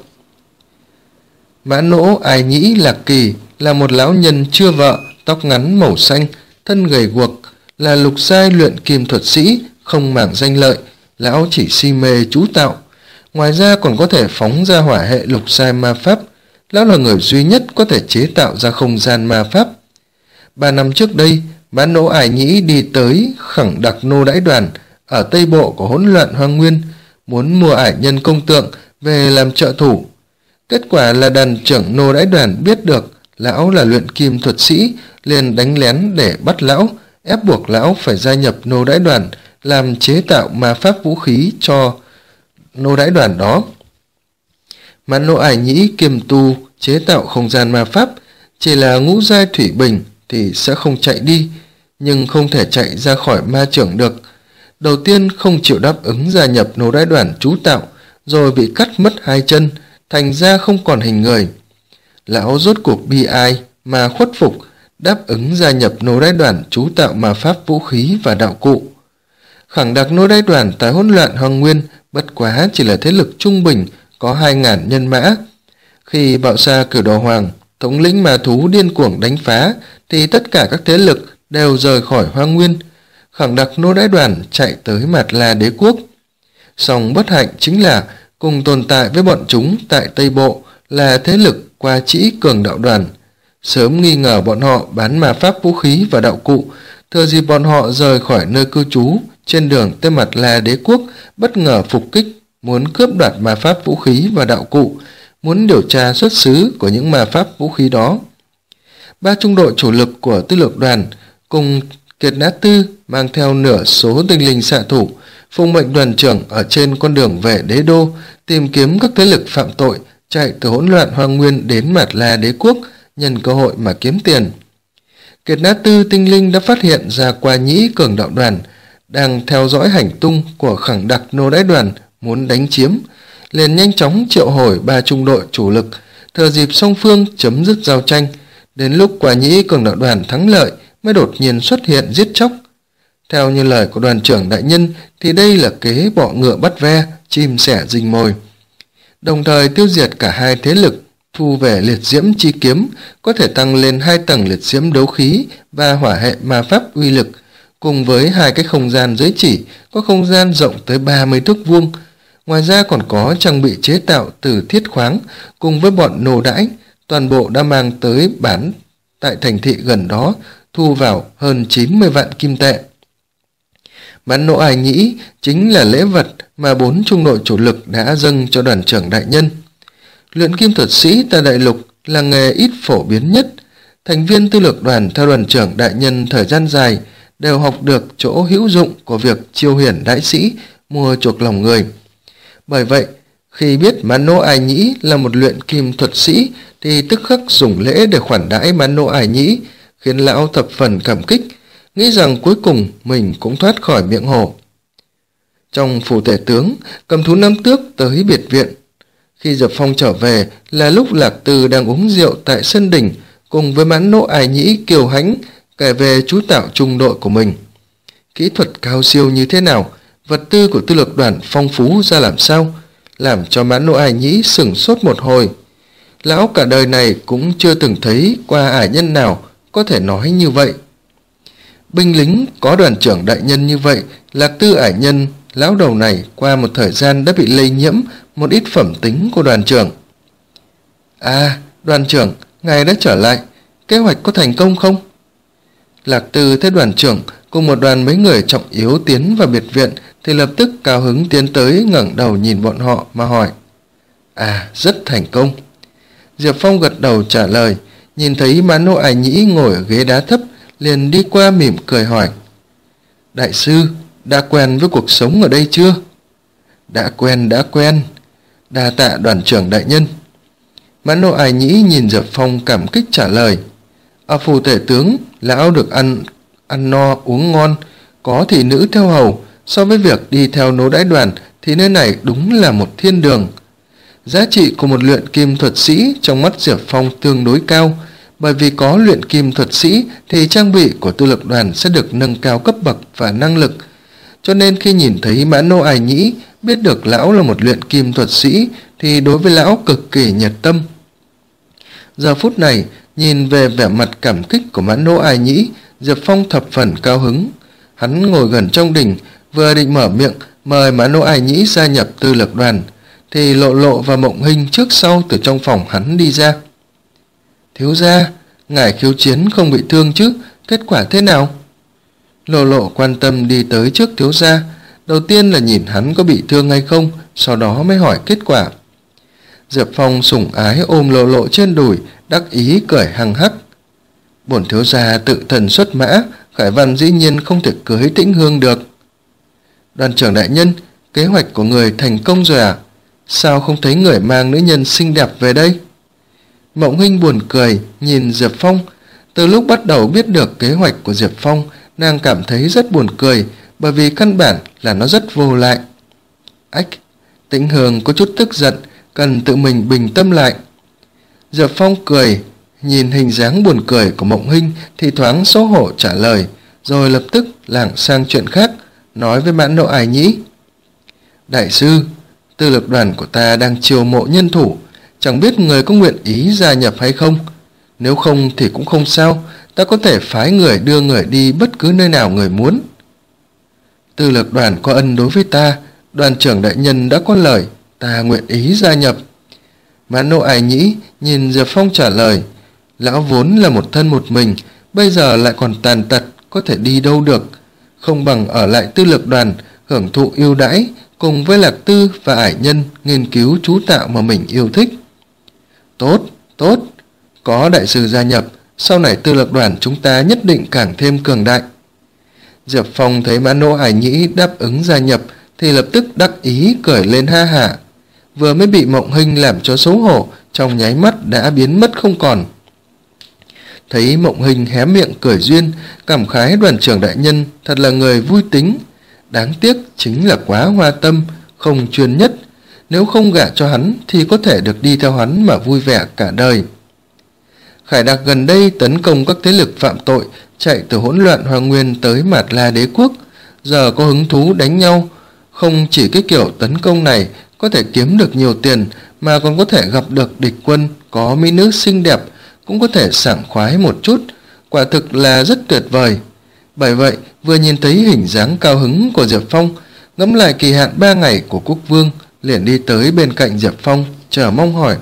Mã Nỗ Ái Nhĩ Lạc Kỳ là một lão nhân chưa vợ, tóc ngắn màu xanh, thân gầy guộc, là lục giai luyện kim thuật sĩ, không màng danh lợi, lão chỉ si mê chú tạo. Ngoài ra còn có thể phóng ra hỏa hệ lục giai ma pháp. Lão là người duy nhất có thể chế tạo ra không gian ma pháp. Ba năm trước đây, Mã Nỗ Ái Nhĩ đi tới Khẳng Đặc Nô Đãi Đoàn ở tây bộ của hỗn loạn hoang nguyên, muốn mua ải nhân công tượng về làm trợ thủ. Kết quả là đàn trưởng Nô Đãi Đoàn biết được lão là luyện kim thuật sĩ, liền đánh lén để bắt lão, ép buộc lão phải gia nhập Nô Đãi Đoàn làm chế tạo ma pháp vũ khí cho Nô Đãi Đoàn đó. Mã Nỗ Ái Nhĩ kiêm tu chế tạo không gian ma pháp, chỉ là ngũ giai thủy bình thì sẽ không chạy đi, nhưng không thể chạy ra khỏi ma trưởng được. Đầu tiên không chịu đáp ứng gia nhập Nô Đãi Đoàn chú tạo, rồi bị cắt mất hai chân, thành ra không còn hình người. Lão rốt cuộc bi ai mà khuất phục, đáp ứng gia nhập Nô Đãi Đoàn chú tạo ma pháp vũ khí và đạo cụ. Khẳng Đặc Nô Đãi Đoàn tại hỗn loạn hoang nguyên bất quá chỉ là thế lực trung bình, có hai ngàn nhân mã. Khi Bạo Sa Cửu Đồ Hoàng, thống lĩnh ma thú điên cuồng đánh phá, thì tất cả các thế lực đều rời khỏi hoang nguyên. Khẳng Đặc Nô Đãi Đoàn chạy tới Mạt La Đế quốc. Song bất hạnh chính là cùng tồn tại với bọn chúng tại Tây Bộ là thế lực Qua Trĩ Cường Đạo Đoàn. Sớm nghi ngờ bọn họ bán ma pháp vũ khí và đạo cụ, thừa dịp bọn họ rời khỏi nơi cư trú trên đường tới Mạt La Đế quốc, bất ngờ phục kích, muốn cướp đoạt ma pháp vũ khí và đạo cụ, muốn điều tra xuất xứ của những ma pháp vũ khí đó. Ba trung đội chủ lực của tư lược đoàn cùng Kiệt Nã Tư mang theo nửa số tinh linh xạ thủ, phụng mệnh đoàn trưởng ở trên con đường về đế đô, tìm kiếm các thế lực phạm tội chạy từ hỗn loạn hoang nguyên đến Mạt La Đế quốc, nhân cơ hội mà kiếm tiền. Kiệt Nã Tư tinh linh đã phát hiện ra Qua Nhĩ Cường Đạo Đoàn đang theo dõi hành tung của Khẳng Đặc Nô Đãi Đoàn, muốn đánh chiếm, liền nhanh chóng triệu hồi ba trung đội chủ lực, thừa dịp song phương chấm dứt giao tranh. Đến lúc Qua Nhĩ Cường Đạo Đoàn thắng lợi mới đột nhiên xuất hiện giết chóc. Theo như lời của đoàn trưởng đại nhân thì đây là kế bọ ngựa bắt ve, chim sẻ rình mồi, đồng thời tiêu diệt cả hai thế lực, thu về liệt diễm chi kiếm, có thể tăng lên hai tầng liệt diễm đấu khí và hỏa hệ ma pháp uy lực, cùng với hai cái không gian giới chỉ có không gian rộng tới ba mươi thước vuông. Ngoài ra còn có trang bị chế tạo từ thiết khoáng cùng với bọn nô đãi, toàn bộ đã mang tới bán tại thành thị gần đó, thu vào hơn chín mươi vạn kim tệ. Mã Nỗ Ái Nhĩ chính là lễ vật mà bốn trung đội chủ lực đã dâng cho đoàn trưởng đại nhân. Luyện kim thuật sĩ tại đại lục là nghề ít phổ biến nhất. Thành viên tư lược đoàn theo đoàn trưởng đại nhân thời gian dài đều học được chỗ hữu dụng của việc chiêu hiển đại sĩ, mua chuộc lòng người. Bởi vậy, khi biết Mã Nỗ Ái Nhĩ là một luyện kim thuật sĩ thì tức khắc dùng lễ để khoản đãi Mã Nỗ Ái Nhĩ, khiến lão thập phần cảm kích, nghĩ rằng cuối cùng mình cũng thoát khỏi miệng hổ. Trong phủ tể tướng, Cầm Thú Nam Tước tới biệt viện. Khi Diệp Phong trở về là lúc Lạc Từ đang uống rượu tại sân đình, cùng với Mã Nỗ Ái Nhĩ kiêu hãnh kể về chú tạo trung đội của mình. Kỹ thuật cao siêu như thế nào, vật tư của tư lược đoàn phong phú ra làm sao, làm cho Mã Nỗ Ái Nhĩ sửng sốt một hồi. Lão cả đời này cũng chưa từng thấy qua ải nhân nào có thể nói như vậy. Binh lính có đoàn trưởng đại nhân như vậy, Lạc Tư ải nhân, lão đầu này qua một thời gian đã bị lây nhiễm một ít phẩm tính của đoàn trưởng. À, đoàn trưởng, ngài đã trở lại, kế hoạch có thành công không? Lạc Tư thấy đoàn trưởng cùng một đoàn mấy người trọng yếu tiến vào biệt viện thì lập tức cao hứng tiến tới ngẩng đầu nhìn bọn họ mà hỏi. À, rất thành công. Diệp Phong gật đầu trả lời, nhìn thấy Mã Nô Ái Nhĩ ngồi ở ghế đá thấp, liền đi qua mỉm cười hỏi. Đại sư, đã quen với cuộc sống ở đây chưa? Đã quen, đã quen. Đa tạ đoàn trưởng đại nhân. Mã Nô Ái Nhĩ nhìn Diệp Phong cảm kích trả lời. Ở phủ tể tướng, lão được ăn ăn no uống ngon, có thị nữ theo hầu, so với việc đi theo nô đãi đoàn thì nơi này đúng là một thiên đường. Giá trị của một luyện kim thuật sĩ trong mắt Diệp Phong tương đối cao, bởi vì có luyện kim thuật sĩ thì trang bị của tư lực đoàn sẽ được nâng cao cấp bậc và năng lực. Cho nên khi nhìn thấy Mã Nô Ái Nhĩ, biết được lão là một luyện kim thuật sĩ thì đối với lão cực kỳ nhiệt tâm. Giờ phút này, nhìn về vẻ mặt cảm kích của Mã Nô Ái Nhĩ, Diệp Phong thập phần cao hứng. Hắn ngồi gần trong đình, vừa định mở miệng mời Mã Nô Ái Nhĩ gia nhập tư lực đoàn, thì Lộ Lộ và Mộng Hinh trước sau từ trong phòng hắn đi ra. Thiếu gia, ngài khiêu chiến không bị thương chứ, kết quả thế nào? Lộ Lộ quan tâm đi tới trước thiếu gia, đầu tiên là nhìn hắn có bị thương hay không, sau đó mới hỏi kết quả. Diệp Phong sủng ái ôm Lộ Lộ trên đùi, đắc ý cười hăng hắc. Bổn thiếu gia tự thần xuất mã, Khải Văn dĩ nhiên không thể cưới Tĩnh Hương được. Đoàn trưởng đại nhân, kế hoạch của người thành công rồi à? Sao không thấy người mang nữ nhân xinh đẹp về đây? Mộng Hinh buồn cười nhìn Diệp Phong. Từ lúc bắt đầu biết được kế hoạch của Diệp Phong, nàng cảm thấy rất buồn cười, bởi vì căn bản là nó rất vô lại. Ách, Tĩnh Hương có chút tức giận, cần tự mình bình tâm lại. Diệp Phong cười, nhìn hình dáng buồn cười của Mộng Hinh thì thoáng xấu hổ trả lời, rồi lập tức lảng sang chuyện khác, nói với Mã Nô Ái Nhĩ. Đại sư, tư lực đoàn của ta đang chiêu mộ nhân thủ, chẳng biết người có nguyện ý gia nhập hay không. Nếu không thì cũng không sao, ta có thể phái người đưa người đi bất cứ nơi nào người muốn. Tư lực đoàn có ân đối với ta, đoàn trưởng đại nhân đã có lời, ta nguyện ý gia nhập. Mã Nô Ái Nhĩ nhìn Diệp Phong trả lời, lão vốn là một thân một mình, bây giờ lại còn tàn tật, có thể đi đâu được, không bằng ở lại tư lực đoàn, hưởng thụ ưu đãi, cùng với Lạc Tư và ải nhân nghiên cứu chú tạo mà mình yêu thích. Tốt, tốt, có đại sư gia nhập, sau này tư lực đoàn chúng ta nhất định càng thêm cường đại. Diệp Phong thấy Mã Nô Ái Nhĩ đáp ứng gia nhập thì lập tức đắc ý cười lên ha hả, vừa mới bị Mộng Hinh làm cho xấu hổ, trong nháy mắt đã biến mất không còn. Thấy Mộng Hinh hé miệng cười duyên, cảm khái đoàn trưởng đại nhân thật là người vui tính, đáng tiếc chính là quá hoa tâm, không chuyên nhất, nếu không gả cho hắn thì có thể được đi theo hắn mà vui vẻ cả đời. Khải Đạc gần đây tấn công các thế lực phạm tội, chạy từ hỗn loạn Hoa Nguyên tới Mạt La Đế quốc, giờ có hứng thú đánh nhau. Không chỉ cái kiểu tấn công này có thể kiếm được nhiều tiền, mà còn có thể gặp được địch quân có mỹ nữ xinh đẹp, cũng có thể sảng khoái một chút, quả thực là rất tuyệt vời. Bởi vậy, vừa nhìn thấy hình dáng cao hứng của Diệp Phong, ngẫm lại kỳ hạn ba ngày của Quốc Vương, liền đi tới bên cạnh Diệp Phong, chờ mong hỏi.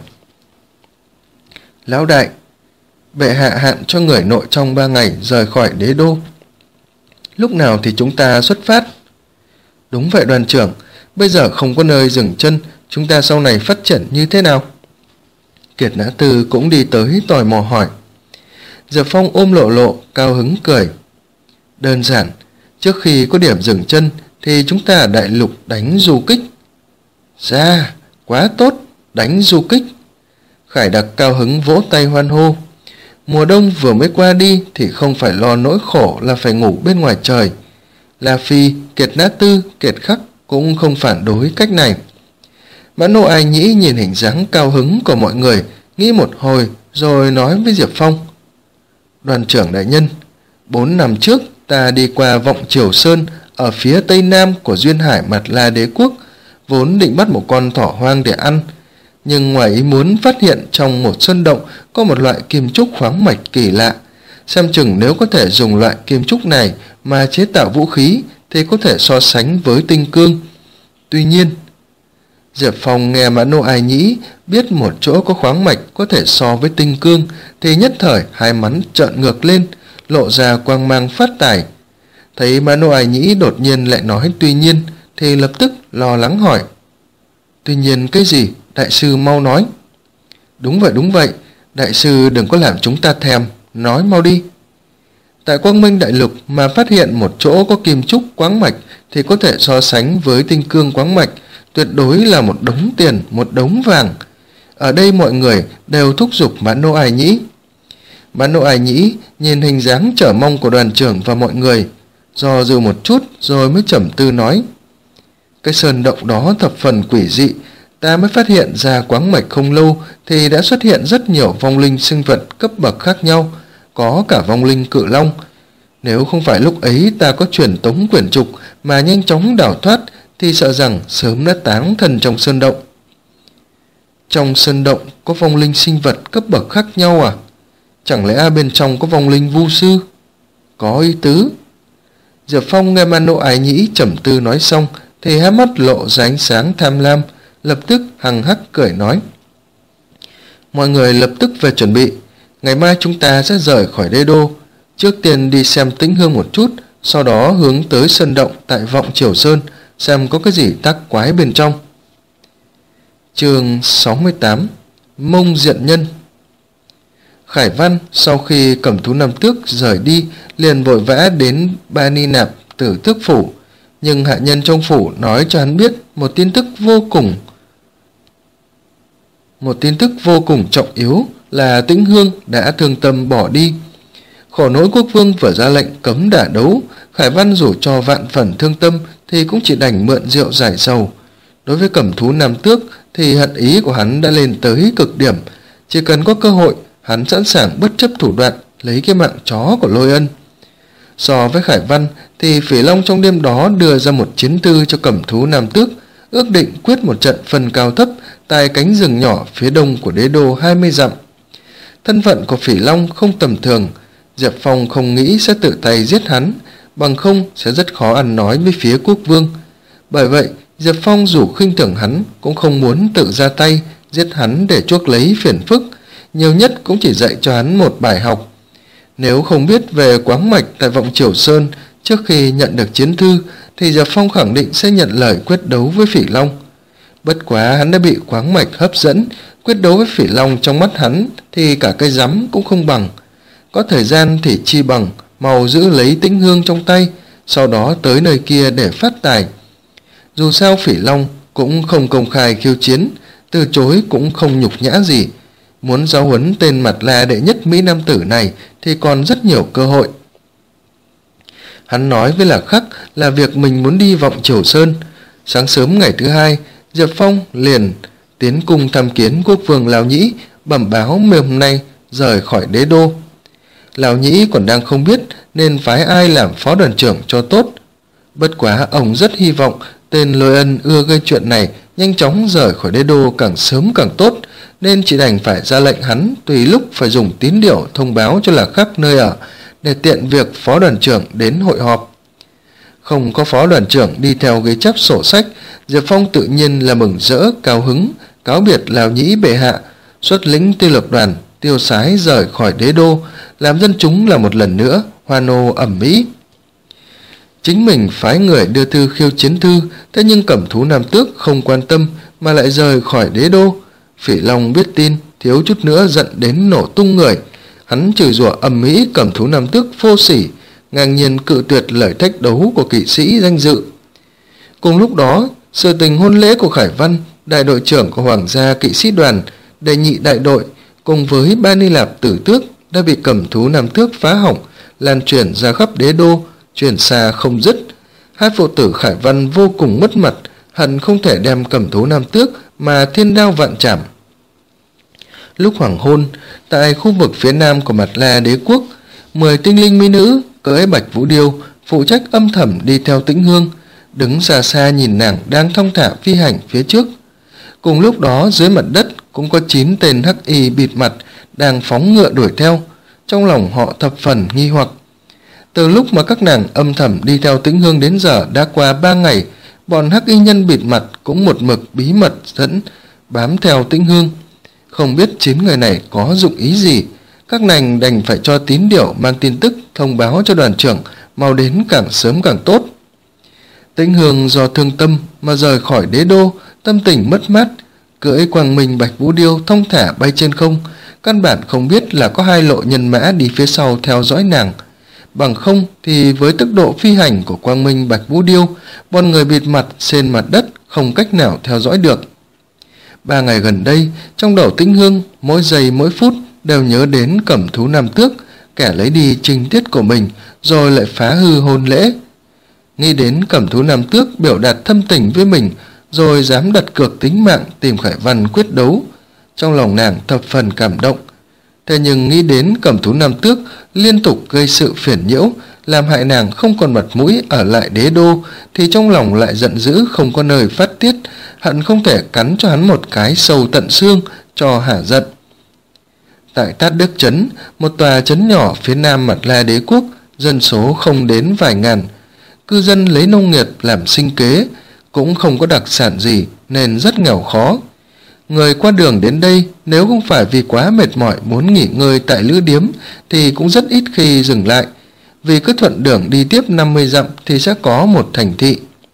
Lão đại, bệ hạ hạn cho người nội trong ba ngày rời khỏi đế đô. Lúc nào thì chúng ta xuất phát? Đúng vậy đoàn trưởng, bây giờ không có nơi dừng chân, chúng ta sau này phát triển như thế nào? Kiệt Nã Tư cũng đi tới tò mò hỏi. Diệp Phong ôm Lộ Lộ, cao hứng cười. Đơn giản, trước khi có điểm dừng chân thì chúng ta ở đại lục đánh du kích. Ra, quá tốt, đánh du kích. Khải Đặc cao hứng vỗ tay hoan hô. Mùa đông vừa mới qua đi thì không phải lo nỗi khổ là phải ngủ bên ngoài trời. La Phi, Kiệt Nã Tư, Kiệt Khắc cũng không phản đối cách này. Mã Nô Ái Nhĩ nhìn hình dáng cao hứng của mọi người, nghĩ một hồi rồi nói với Diệp Phong. Đoàn trưởng đại nhân, bốn năm trước ta đi qua Vọng Triều Sơn ở phía tây nam của duyên hải Mạt La Đế quốc, vốn định bắt một con thỏ hoang để ăn, nhưng ngoài ý muốn phát hiện trong một sơn động có một loại kim trúc khoáng mạch kỳ lạ. xem chừng nếu có thể dùng loại kim trúc này mà chế tạo vũ khí thì có thể so sánh với tinh cương. Tuy nhiên, Diệp Phong nghe Mã Nô Ai Nhĩ biết một chỗ có khoáng mạch có thể so với tinh cương thì nhất thời hai mắt trợn ngược lên, lộ ra quang mang phát tài. Thấy Mã Nô Ai Nhĩ đột nhiên lại nói tuy nhiên thì lập tức lo lắng hỏi: Tuy nhiên cái gì? Đại sư mau nói. Đúng vậy, đúng vậy, đại sư đừng có làm chúng ta thèm, nói mau đi. Tại Quang Minh Đại Lục mà phát hiện một chỗ có kim trúc quáng mạch thì có thể so sánh với tinh cương quáng mạch, tuyệt đối là một đống tiền, một đống vàng. Ở đây mọi người đều thúc giục Mã Nô Ai Nhĩ. Mã Nô Ai Nhĩ nhìn hình dáng chờ mong của đoàn trưởng và mọi người, do dự một chút rồi mới trầm tư nói: Cái sơn động đó thập phần quỷ dị, ta mới phát hiện ra quáng mạch không lâu thì đã xuất hiện rất nhiều vong linh sinh vật cấp bậc khác nhau, có cả vong linh cự long. Nếu không phải lúc ấy ta có truyền tống quyển trục mà nhanh chóng đào thoát thì sợ rằng sớm đã táng thân trong sơn động. Trong sơn động có vong linh sinh vật cấp bậc khác nhau à? Chẳng lẽ bên trong có vong linh vu sư? Có ý tứ. Diệp Phong nghe Mã Nô Ai Nhĩ trầm tư nói xong thì hai mắt lộ ra ánh sáng tham lam, lập tức hằng hắc cười nói: Mọi người lập tức về chuẩn bị, ngày mai chúng ta sẽ rời khỏi đế đô, trước tiên đi xem Tĩnh Hương một chút, sau đó hướng tới sơn động tại Vọng Triều Sơn xem có cái gì tác quái bên trong. Chương sáu mươi tám: Mông Diện Nhân. Khải Văn sau khi cầm thú năm tước rời đi liền vội vã đến Ba Ni Nạp Tử Tước phủ, nhưng hạ nhân trong phủ nói cho hắn biết một tin tức vô cùng một tin tức vô cùng trọng yếu là Tĩnh Hương đã thương tâm bỏ đi. Khổ nỗi quốc vương vừa ra lệnh cấm đả đấu, Khải Văn dù cho vạn phần thương tâm thì cũng chỉ đành mượn rượu giải sầu. Đối với cầm thú nam tước thì hận ý của hắn đã lên tới cực điểm, chỉ cần có cơ hội hắn sẵn sàng bất chấp thủ đoạn lấy cái mạng chó của Lôi Ân. So với Khải Văn thì Phỉ Long trong đêm đó đưa ra một chiến thư cho cầm thú nam tước, ước định quyết một trận phân cao thấp tại cánh rừng nhỏ phía đông của đế đô hai mươi dặm. Thân phận của Phỉ Long không tầm thường, Diệp Phong không nghĩ sẽ tự tay giết hắn, bằng không sẽ rất khó ăn nói với phía quốc vương. Bởi vậy Diệp Phong dù khinh thường hắn cũng không muốn tự ra tay giết hắn để chuốc lấy phiền phức, nhiều nhất cũng chỉ dạy cho hắn một bài học. Nếu không biết về quáng mạch tại Vọng Triều Sơn trước khi nhận được chiến thư thì Diệp Phong khẳng định sẽ nhận lời quyết đấu với Phỉ Long. Bất quá hắn đã bị quáng mạch hấp dẫn, quyết đấu với Phỉ Long trong mắt hắn thì cả cái rắm cũng không bằng. Có thời gian thì chi bằng mau giữ lấy Tĩnh Hương trong tay, sau đó tới nơi kia để phát tài. Dù sao Phỉ Long cũng không công khai khiêu chiến, từ chối cũng không nhục nhã gì. Muốn giáo huấn tên mặt la đệ nhất Mỹ Nam tử này thì còn rất nhiều cơ hội. Hắn nói với Lạc Khắc là việc mình muốn đi Vọng Triều Sơn. Sáng sớm ngày thứ hai, Diệp Phong liền tiến cung tham kiến quốc vương Lão Nhĩ, bẩm báo ngày hôm nay rời khỏi đế đô. Lão Nhĩ còn đang không biết nên phái ai làm phó đoàn trưởng cho tốt. Bất quá ông rất hy vọng tên Lôi Ân ưa gây chuyện này nhanh chóng rời khỏi đế đô càng sớm càng tốt, nên chỉ đành phải ra lệnh hắn tùy lúc phải dùng tín điệu thông báo cho Lạc Khắc nơi ở để tiện việc phó đoàn trưởng đến hội họp. Không có phó đoàn trưởng đi theo ghi chép sổ sách, Diệp Phong tự nhiên là mừng rỡ cao hứng, cáo biệt Lão Nhĩ bệ hạ, xuất lĩnh tiêu lược đoàn tiêu sái rời khỏi đế đô, làm dân chúng là một lần nữa hoan hô ầm ĩ. Chính mình phái người đưa thư khiêu chiến thư, thế nhưng cầm thú nam tước không quan tâm mà lại rời khỏi đế đô. Phỉ Long biết tin thiếu chút nữa giận đến nổ tung người, hắn chửi rủa ầm ĩ cầm thú nam tước vô sỉ, ngang nhiên cự tuyệt lời thách đấu của kỵ sĩ danh dự. Cùng lúc đó, sự tình hôn lễ của Khải Văn, đại đội trưởng của Hoàng gia kỵ sĩ đoàn, đệ nhị đại đội cùng với Ba Ni Lạp Tử Tước đã bị cầm thú nam tước phá hỏng, lan truyền ra khắp đế đô, truyền xa không dứt. Hai phụ tử Khải Văn vô cùng mất mặt, hận không thể đem cầm thú nam tước mà thiên đao vạn trảm. Lúc hoàng hôn, tại khu vực phía nam của Mặt La đế quốc, mười tinh linh mỹ nữ cưỡi bạch vũ điêu phụ trách âm thầm đi theo Tĩnh Hương, đứng xa xa nhìn nàng đang thong thả phi hành phía trước. Cùng lúc đó dưới mặt đất cũng có chín tên hắc y bịt mặt đang phóng ngựa đuổi theo. trong lòng họ thập phần nghi hoặc. Từ lúc mà các nàng âm thầm đi theo Tĩnh Hương đến giờ đã qua ba ngày, bọn hắc y nhân bịt mặt cũng một mực bí mật dẫn bám theo Tĩnh Hương. Không biết chín người này có dụng ý gì, các nàng đành phải cho tín điểu mang tin tức thông báo cho đoàn trưởng mau đến càng sớm càng tốt. Tĩnh Hương do thương tâm mà rời khỏi đế đô, tâm tình mất mát, cưỡi quang minh bạch vũ điêu thông thả bay trên không, căn bản không biết là có hai lộ nhân mã đi phía sau theo dõi nàng. Bằng không thì với tốc độ phi hành của quang minh bạch vũ điêu, bọn người bịt mặt trên mặt đất không cách nào theo dõi được. Ba ngày gần đây, trong đầu Tĩnh Hương mỗi giây mỗi phút đều nhớ đến Cẩm Thú Nam Tước, kẻ lấy đi trinh tiết của mình rồi lại phá hư hôn lễ. Nghĩ đến Cẩm Thú Nam Tước biểu đạt thâm tình với mình rồi dám đặt cược tính mạng tìm Khải Văn quyết đấu, trong lòng nàng thập phần cảm động. Thế nhưng nghĩ đến Cẩm Thú Nam Tước liên tục gây sự phiền nhiễu, làm hại nàng không còn mặt mũi ở lại đế đô, thì trong lòng lại giận dữ không có nơi phát tiết, hận không thể cắn cho hắn một cái sâu tận xương cho hả giận. Tại Tát Đức Trấn, một tòa trấn nhỏ phía nam Mặt La Đế quốc, dân số không đến vài ngàn. Cư dân lấy nông nghiệp làm sinh kế, cũng không có đặc sản gì nên rất nghèo khó. Người qua đường đến đây nếu không phải vì quá mệt mỏi muốn nghỉ ngơi tại lữ điếm thì cũng rất ít khi dừng lại, vì cứ thuận đường đi tiếp năm mươi dặm thì sẽ có một thành thị.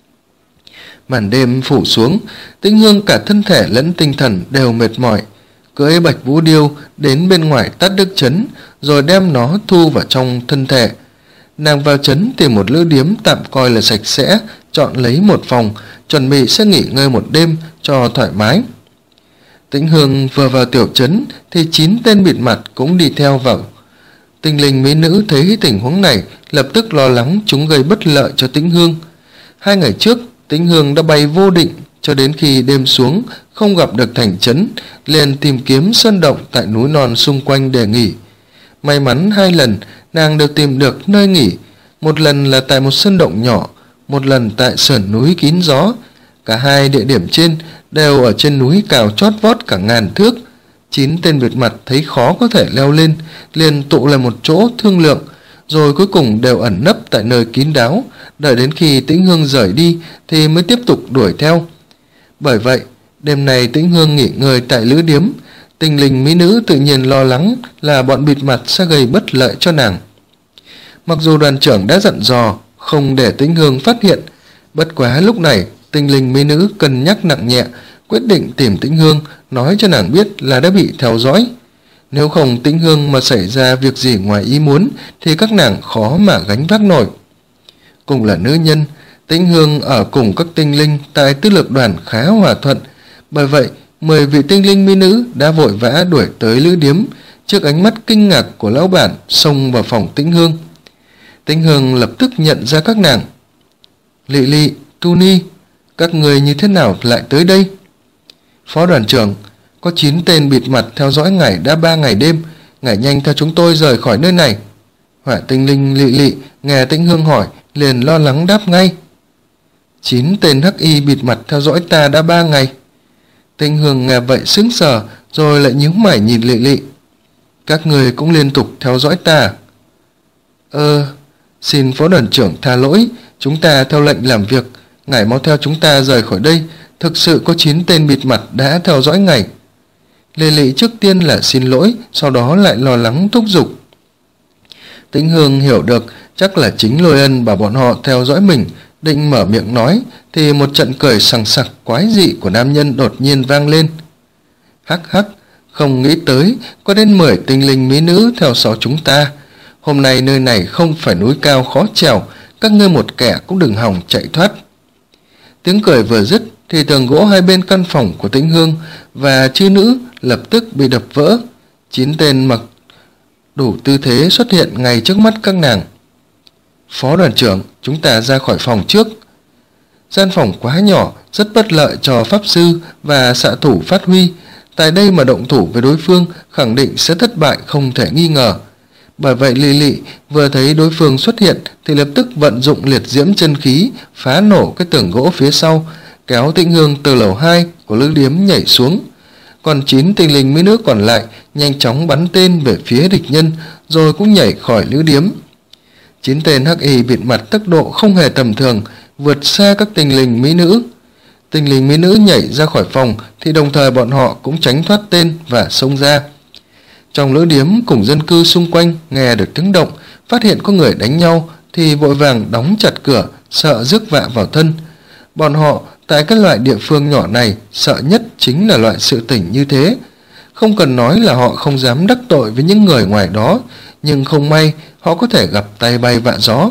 Màn đêm phủ xuống, Tĩnh Hương cả thân thể lẫn tinh thần đều mệt mỏi, cưỡi bạch vũ điêu đến bên ngoài Tát Đức Trấn rồi đem nó thu vào trong thân thể. Nàng vào trấn tìm một lữ điếm tạm coi là sạch sẽ, chọn lấy một phòng, chuẩn bị sẽ nghỉ ngơi một đêm cho thoải mái. Tĩnh Hương vừa vào tiểu trấn thì chín tên bịt mặt cũng đi theo vào. Tinh linh mỹ nữ thấy tình huống này lập tức lo lắng chúng gây bất lợi cho Tĩnh Hương. Hai ngày trước, Tĩnh Hương đã bay vô định cho đến khi đêm xuống không gặp được thành trấn, liền tìm kiếm sơn động tại núi non xung quanh để nghỉ. May mắn hai lần nàng đều tìm được nơi nghỉ, một lần là tại một sơn động nhỏ, một lần tại sườn núi kín gió. Cả hai địa điểm trên đều ở trên núi cao chót vót cả ngàn thước. Chín tên bịt mặt thấy khó có thể leo lên, liền tụ lại một chỗ thương lượng, rồi cuối cùng đều ẩn nấp tại nơi kín đáo, đợi đến khi Tĩnh Hương rời đi thì mới tiếp tục đuổi theo. Bởi vậy, đêm nay Tĩnh Hương nghỉ ngơi tại lữ điếm, tinh linh mỹ nữ tự nhiên lo lắng là bọn bịt mặt sẽ gây bất lợi cho nàng. Mặc dù đoàn trưởng đã dặn dò không để Tĩnh Hương phát hiện, bất quá lúc này tinh linh mỹ nữ cân nhắc nặng nhẹ, quyết định tìm Tĩnh Hương, nói cho nàng biết là đã bị theo dõi. Nếu không Tĩnh Hương mà xảy ra việc gì ngoài ý muốn thì các nàng khó mà gánh vác nổi. Cùng là nữ nhân, Tĩnh Hương ở cùng các tinh linh tại tư lược đoàn khá hòa thuận, bởi vậy mười vị tinh linh mỹ nữ đã vội vã đuổi tới lữ điếm, trước ánh mắt kinh ngạc của lão bản xông vào phòng Tĩnh Hương. Tĩnh Hương lập tức nhận ra các nàng. Lị Lị, Tu Ni, các người như thế nào lại tới đây? Phó đoàn trưởng, có chín tên bịt mặt theo dõi ngài đã ba ngày đêm, ngài nhanh theo chúng tôi rời khỏi nơi này. Hỏa tinh linh Lị Lị nghe Tĩnh Hương hỏi liền lo lắng đáp ngay. Chín tên hắc y bịt mặt theo dõi ta đã ba ngày. Tĩnh Hương nghe vậy sững sờ, rồi lại nhíu mày nhìn Lị Lị. Các người cũng liên tục theo dõi ta? Ơ, xin phó đoàn trưởng tha lỗi, chúng ta theo lệnh làm việc, ngài mau theo chúng ta rời khỏi đây, thực sự có chín tên bịt mặt đã theo dõi ngài. Lị Lị trước tiên là xin lỗi, sau đó lại lo lắng thúc giục. Tĩnh Hương hiểu được chắc là chính Lôi Ân bảo bọn họ theo dõi mình, định mở miệng nói thì một trận cười sằng sặc quái dị của nam nhân đột nhiên vang lên. Hắc hắc, không nghĩ tới có đến mười tinh linh mỹ nữ theo sau chúng ta. Hôm nay nơi này không phải núi cao khó trèo, các ngươi một kẻ cũng đừng hòng chạy thoát. Tiếng cười vừa dứt thì tường gỗ hai bên căn phòng của Tĩnh Hương và chư nữ lập tức bị đập vỡ. Chín tên mặc đủ tư thế xuất hiện ngay trước mắt các nàng. Phó đoàn trưởng, chúng ta ra khỏi phòng trước. Gian phòng quá nhỏ, rất bất lợi cho pháp sư và xạ thủ phát huy. Tại đây mà động thủ với đối phương khẳng định sẽ thất bại không thể nghi ngờ. Bởi vậy Lị Lị vừa thấy đối phương xuất hiện thì lập tức vận dụng liệt diễm chân khí phá nổ cái tường gỗ phía sau, kéo Tĩnh Hương từ lầu hai của lữ điếm nhảy xuống. còn chín tinh linh mỹ nữ còn lại nhanh chóng bắn tên về phía địch nhân, rồi cũng nhảy khỏi lữ điếm. Chín tên hắc y bịt mặt tốc độ không hề tầm thường, vượt xa các tinh linh mỹ nữ. Tinh linh mỹ nữ nhảy ra khỏi phòng thì đồng thời bọn họ cũng tránh thoát tên và xông ra. Trong lữ điếm cùng dân cư xung quanh nghe được tiếng động, phát hiện có người đánh nhau thì vội vàng đóng chặt cửa, sợ rước vạ vào thân. Bọn họ tại các loại địa phương nhỏ này sợ nhất chính là loại sự tình như thế. Không cần nói là họ không dám đắc tội với những người ngoài đó, nhưng không may họ có thể gặp tay bay vạ gió.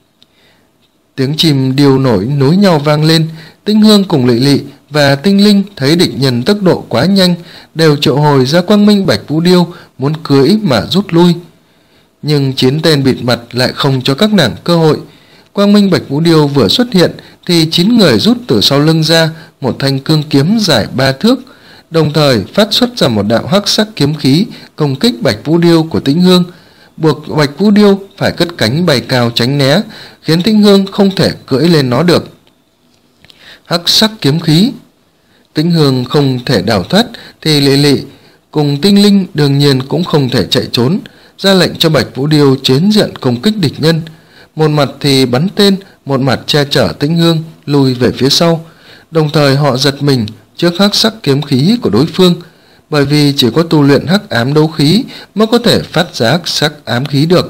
Tiếng chim điêu nổi nối nhau vang lên. Tinh Hương cùng Lị Lị và Tinh Linh thấy địch nhân tốc độ quá nhanh, đều triệu hồi ra Quang Minh Bạch Vũ Điêu muốn cưỡi mà rút lui. Nhưng chín tên bịt mặt lại không cho các nàng cơ hội. Quang Minh Bạch Vũ Điêu vừa xuất hiện thì chín người rút từ sau lưng ra một thanh cương kiếm dài ba thước, đồng thời phát xuất ra một đạo hắc sắc kiếm khí công kích Bạch Vũ Điêu của Tĩnh Hương, buộc Bạch Vũ Điêu phải cất cánh bay cao tránh né, khiến Tĩnh Hương không thể cưỡi lên nó được. Hắc sắc kiếm khí, Tĩnh Hương không thể đào thoát thì Lị Lị cùng Tinh Linh đương nhiên cũng không thể chạy trốn, ra lệnh cho Bạch Vũ Điêu chiến diện công kích địch nhân. Một mặt thì bắn tên, một mặt che chở Tĩnh Hương lùi về phía sau. Đồng thời họ giật mình trước hắc sắc kiếm khí của đối phương, bởi vì chỉ có tu luyện hắc ám đấu khí mới có thể phát ra hắc sắc ám khí được.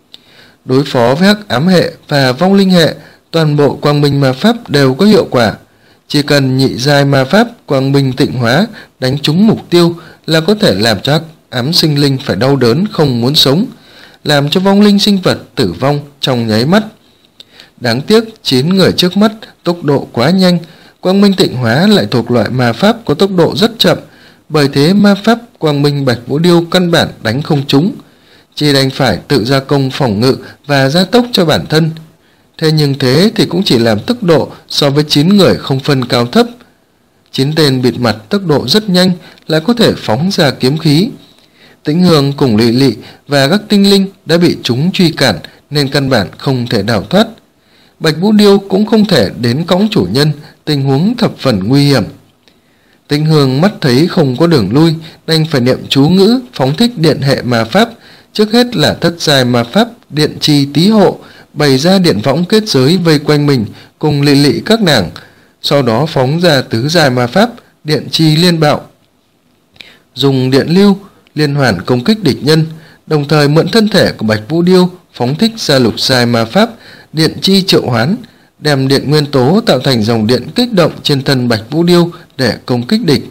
Đối phó với hắc ám hệ và vong linh hệ, toàn bộ quang minh ma pháp đều có hiệu quả. Chỉ cần nhị giai ma pháp quang minh tịnh hóa đánh trúng mục tiêu là có thể làm cho hắc ám sinh linh phải đau đớn không muốn sống, làm cho vong linh sinh vật tử vong trong nháy mắt. Đáng tiếc chín người trước mắt tốc độ quá nhanh, quang minh tịnh hóa lại thuộc loại ma pháp có tốc độ rất chậm, bởi thế ma pháp quang minh Bạch Vũ Điêu căn bản đánh không trúng, chỉ đành phải tự gia công phòng ngự và gia tốc cho bản thân. Thế nhưng thế thì cũng chỉ làm tốc độ so với chín người không phân cao thấp. Chín tên bịt mặt tốc độ rất nhanh, lại có thể phóng ra kiếm khí. Tĩnh Hương cùng Lị Lị và các tinh linh đã bị chúng truy cản nên căn bản không thể đào thoát. Bạch Vũ Điêu cũng không thể đến cõng chủ nhân, tình huống thập phần nguy hiểm. Tĩnh Hương mắt thấy không có đường lui, đành phải niệm chú ngữ phóng thích điện hệ ma pháp, trước hết là thất giai ma pháp điện chi tí hộ, bày ra điện võng kết giới vây quanh mình cùng Lị Lị các nàng, sau đó phóng ra tứ giai ma pháp điện chi liên bạo, dùng điện lưu liên hoàn công kích địch nhân, đồng thời mượn thân thể của Bạch Vũ Điêu phóng thích ra lục giai ma pháp điện chi triệu hoán, đem điện nguyên tố tạo thành dòng điện kích động trên thân Bạch Vũ Điêu để công kích địch.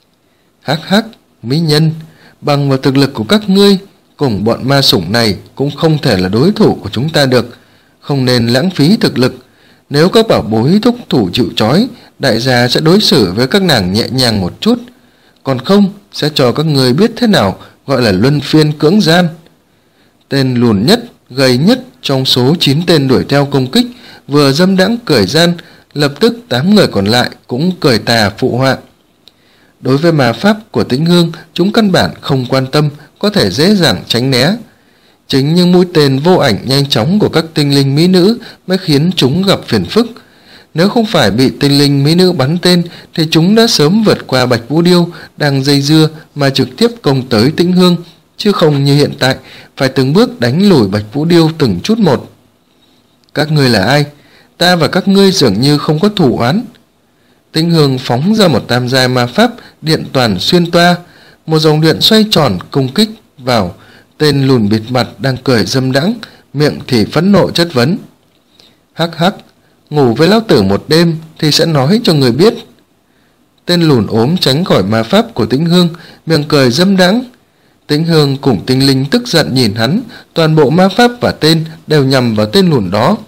Hắc hắc, mỹ nhân, bằng vào thực lực của các ngươi cùng bọn ma sủng này cũng không thể là đối thủ của chúng ta được, không nên lãng phí thực lực. Nếu các bảo bối thúc thủ chịu trói, đại gia sẽ đối xử với các nàng nhẹ nhàng một chút, còn không sẽ cho các ngươi biết thế nào gọi là luân phiên cưỡng gian. Tên lùn nhất, gầy nhất trong số chín tên đuổi theo công kích vừa dâm đãng cười gian, lập tức tám người còn lại cũng cười tà phụ họa. Đối với ma pháp của Tĩnh Hương, chúng căn bản không quan tâm, có thể dễ dàng tránh né. Chính những mũi tên vô ảnh nhanh chóng của các tinh linh mỹ nữ mới khiến chúng gặp phiền phức. Nếu không phải bị tinh linh mỹ nữ bắn tên thì chúng đã sớm vượt qua Bạch Vũ Điêu đang dây dưa mà trực tiếp công tới Tĩnh Hương, chứ không như hiện tại phải từng bước đánh lùi Bạch Vũ Điêu từng chút một. Các ngươi là ai? Ta và các ngươi dường như không có thù oán. Tĩnh Hương phóng ra một tam giai ma pháp điện toàn xuyên toa, một dòng điện xoay tròn công kích vào tên lùn bịt mặt đang cười dâm đãng, miệng thì phẫn nộ chất vấn. Hắc hắc, ngủ với lão tử một đêm thì sẽ nói cho người biết. Tên lùn ốm tránh khỏi ma pháp của Tĩnh Hương, miệng cười dâm đãng. Tĩnh Hương cùng tinh linh tức giận nhìn hắn, toàn bộ ma pháp và tên đều nhằm vào tên lùn đó.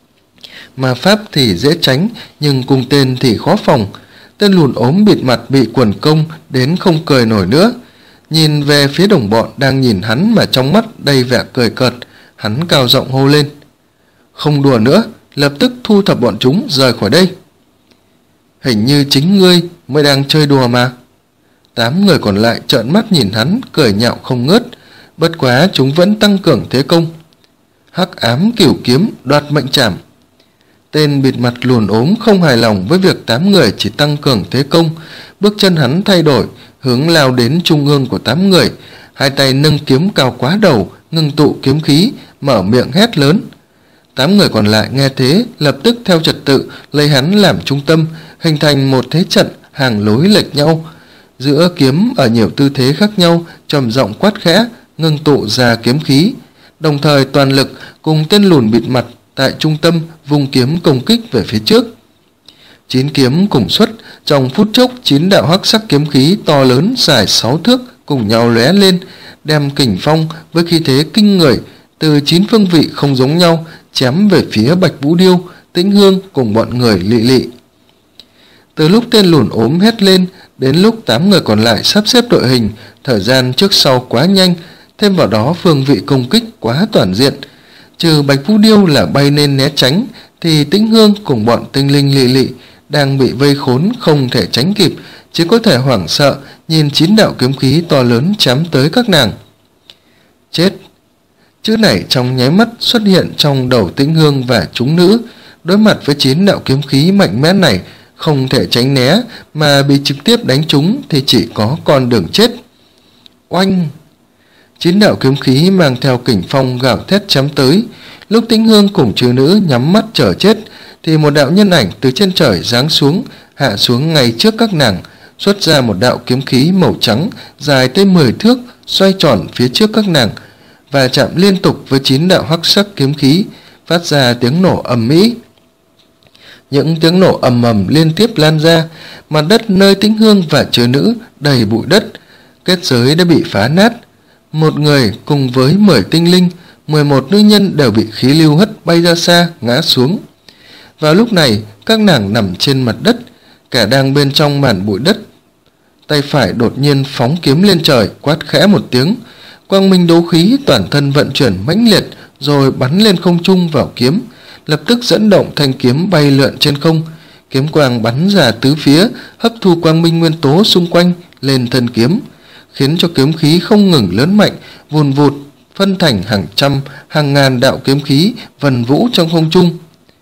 Ma pháp thì dễ tránh, nhưng cùng tên thì khó phòng. Tên lùn ốm bịt mặt bị quần công đến không cười nổi nữa. Nhìn về phía đồng bọn đang nhìn hắn mà trong mắt đầy vẻ cười cợt, hắn cao giọng hô lên. Không đùa nữa, lập tức thu thập bọn chúng rời khỏi đây. Hình như chính ngươi mới đang chơi đùa mà. Tám người còn lại trợn mắt nhìn hắn, cười nhạo không ngớt, bất quá chúng vẫn tăng cường thế công. Hắc ám cửu kiếm đoạt mệnh trảm. Tên bịt mặt lùn ốm không hài lòng với việc tám người chỉ tăng cường thế công, bước chân hắn thay đổi, hướng lao đến trung ương của tám người, hai tay nâng kiếm cao quá đầu, ngưng tụ kiếm khí, mở miệng hét lớn. Tám người còn lại nghe thế, lập tức theo trật tự lấy hắn làm trung tâm, hình thành một thế trận hàng lối lệch nhau. Giữa kiếm ở nhiều tư thế khác nhau, trầm giọng quát khẽ, ngưng tụ ra kiếm khí, đồng thời toàn lực cùng tên lùn bịt mặt tại trung tâm vung kiếm công kích về phía trước. Chín kiếm cùng xuất, trong phút chốc chín đạo hắc sắc kiếm khí to lớn dài sáu thước cùng nhau lóe lên, đem kình phong với khí thế kinh người từ chín phương vị không giống nhau chém về phía Bạch Vũ Điêu, Tĩnh Hương cùng bọn người Lị Lị. Từ lúc tên lùn ốm hét lên đến lúc tám người còn lại sắp xếp đội hình, thời gian trước sau quá nhanh, thêm vào đó phương vị công kích quá toàn diện. Trừ Bạch Vũ Điêu là bay nên né tránh, thì Tĩnh Hương cùng bọn tinh linh Lị Lị đang bị vây khốn không thể tránh kịp, chỉ có thể hoảng sợ nhìn chín đạo kiếm khí to lớn chém tới các nàng. Chết! Chữ này trong nháy mắt xuất hiện trong đầu Tĩnh Hương và chúng nữ. Đối mặt với chín đạo kiếm khí mạnh mẽ này, không thể tránh né mà bị trực tiếp đánh trúng thì chỉ có con đường chết. Oanh! Chín đạo kiếm khí mang theo kình phong gào thét chém tới. Lúc Tĩnh Hương cùng chư nữ nhắm mắt chờ chết, thì một đạo nhân ảnh từ trên trời giáng xuống, hạ xuống ngay trước các nàng, xuất ra một đạo kiếm khí màu trắng dài tới mười thước, xoay tròn phía trước các nàng và chạm liên tục với chín đạo hắc sắc kiếm khí, phát ra tiếng nổ ầm ĩ. Những tiếng nổ ầm ầm liên tiếp lan ra, mặt đất nơi Tĩnh Hương và chư nữ đầy bụi đất, kết giới đã bị phá nát. Một người cùng với mười tinh linh, mười một nữ nhân đều bị khí lưu hất bay ra xa, ngã xuống. Vào lúc này, các nàng nằm trên mặt đất, cả đang bên trong màn bụi đất. Tay phải đột nhiên phóng kiếm lên trời, quát khẽ một tiếng, quang minh đấu khí toàn thân vận chuyển mãnh liệt, rồi bắn lên không trung vào kiếm, lập tức dẫn động thanh kiếm bay lượn trên không. Kiếm quang bắn ra tứ phía, hấp thu quang minh nguyên tố xung quanh lên thân kiếm, khiến cho kiếm khí không ngừng lớn mạnh, vùn vụt phân thành hàng trăm, hàng ngàn đạo kiếm khí vần vũ trong không trung.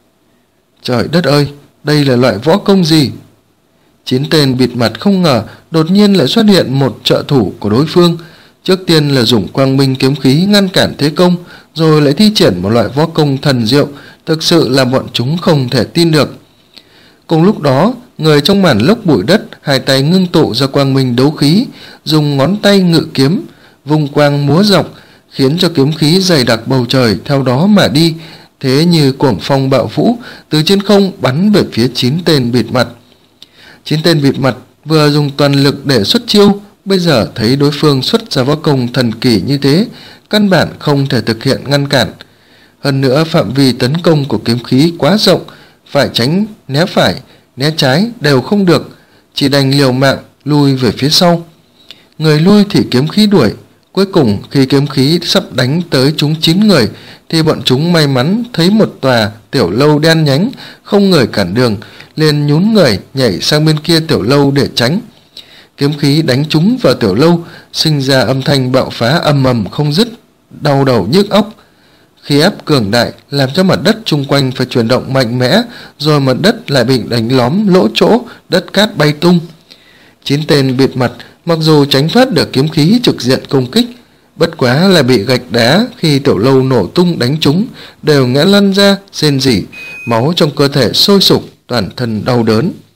Trời đất ơi, đây là loại võ công gì? Chín tên bịt mặt không ngờ đột nhiên lại xuất hiện một trợ thủ của đối phương. Trước tiên là dùng quang minh kiếm khí ngăn cản thế công, rồi lại thi triển một loại võ công thần diệu, thực sự là bọn chúng không thể tin được. Cùng lúc đó, người trong màn lốc bụi đất hai tay ngưng tụ ra quang minh đấu khí, dùng ngón tay ngự kiếm, vùng quang múa dọc, khiến cho kiếm khí dày đặc bầu trời theo đó mà đi, thế như cuồng phong bạo vũ từ trên không bắn về phía chín tên bịt mặt. Chín tên bịt mặt vừa dùng toàn lực để xuất chiêu, bây giờ thấy đối phương xuất ra võ công thần kỳ như thế, căn bản không thể thực hiện ngăn cản. Hơn nữa phạm vi tấn công của kiếm khí quá rộng, phải tránh, né phải, né trái đều không được, chỉ đành liều mạng lui về phía sau. Người lui thì kiếm khí đuổi. Cuối cùng khi kiếm khí sắp đánh tới chúng chín người, thì bọn chúng may mắn thấy một tòa tiểu lâu đen nhánh, không người cản đường, liền nhún người nhảy sang bên kia tiểu lâu để tránh. Kiếm khí đánh chúng vào tiểu lâu, sinh ra âm thanh bạo phá ầm ầm không dứt, đau đầu nhức óc. Khí áp cường đại làm cho mặt đất chung quanh phải chuyển động mạnh mẽ, rồi mặt đất lại bị đánh lóm lỗ chỗ, đất cát bay tung. Chín tên bịt mặt mặc dù tránh thoát được kiếm khí trực diện công kích, bất quá là bị gạch đá khi tiểu lâu nổ tung đánh chúng, đều ngã lăn ra, rên rỉ, máu trong cơ thể sôi sục, toàn thân đau đớn.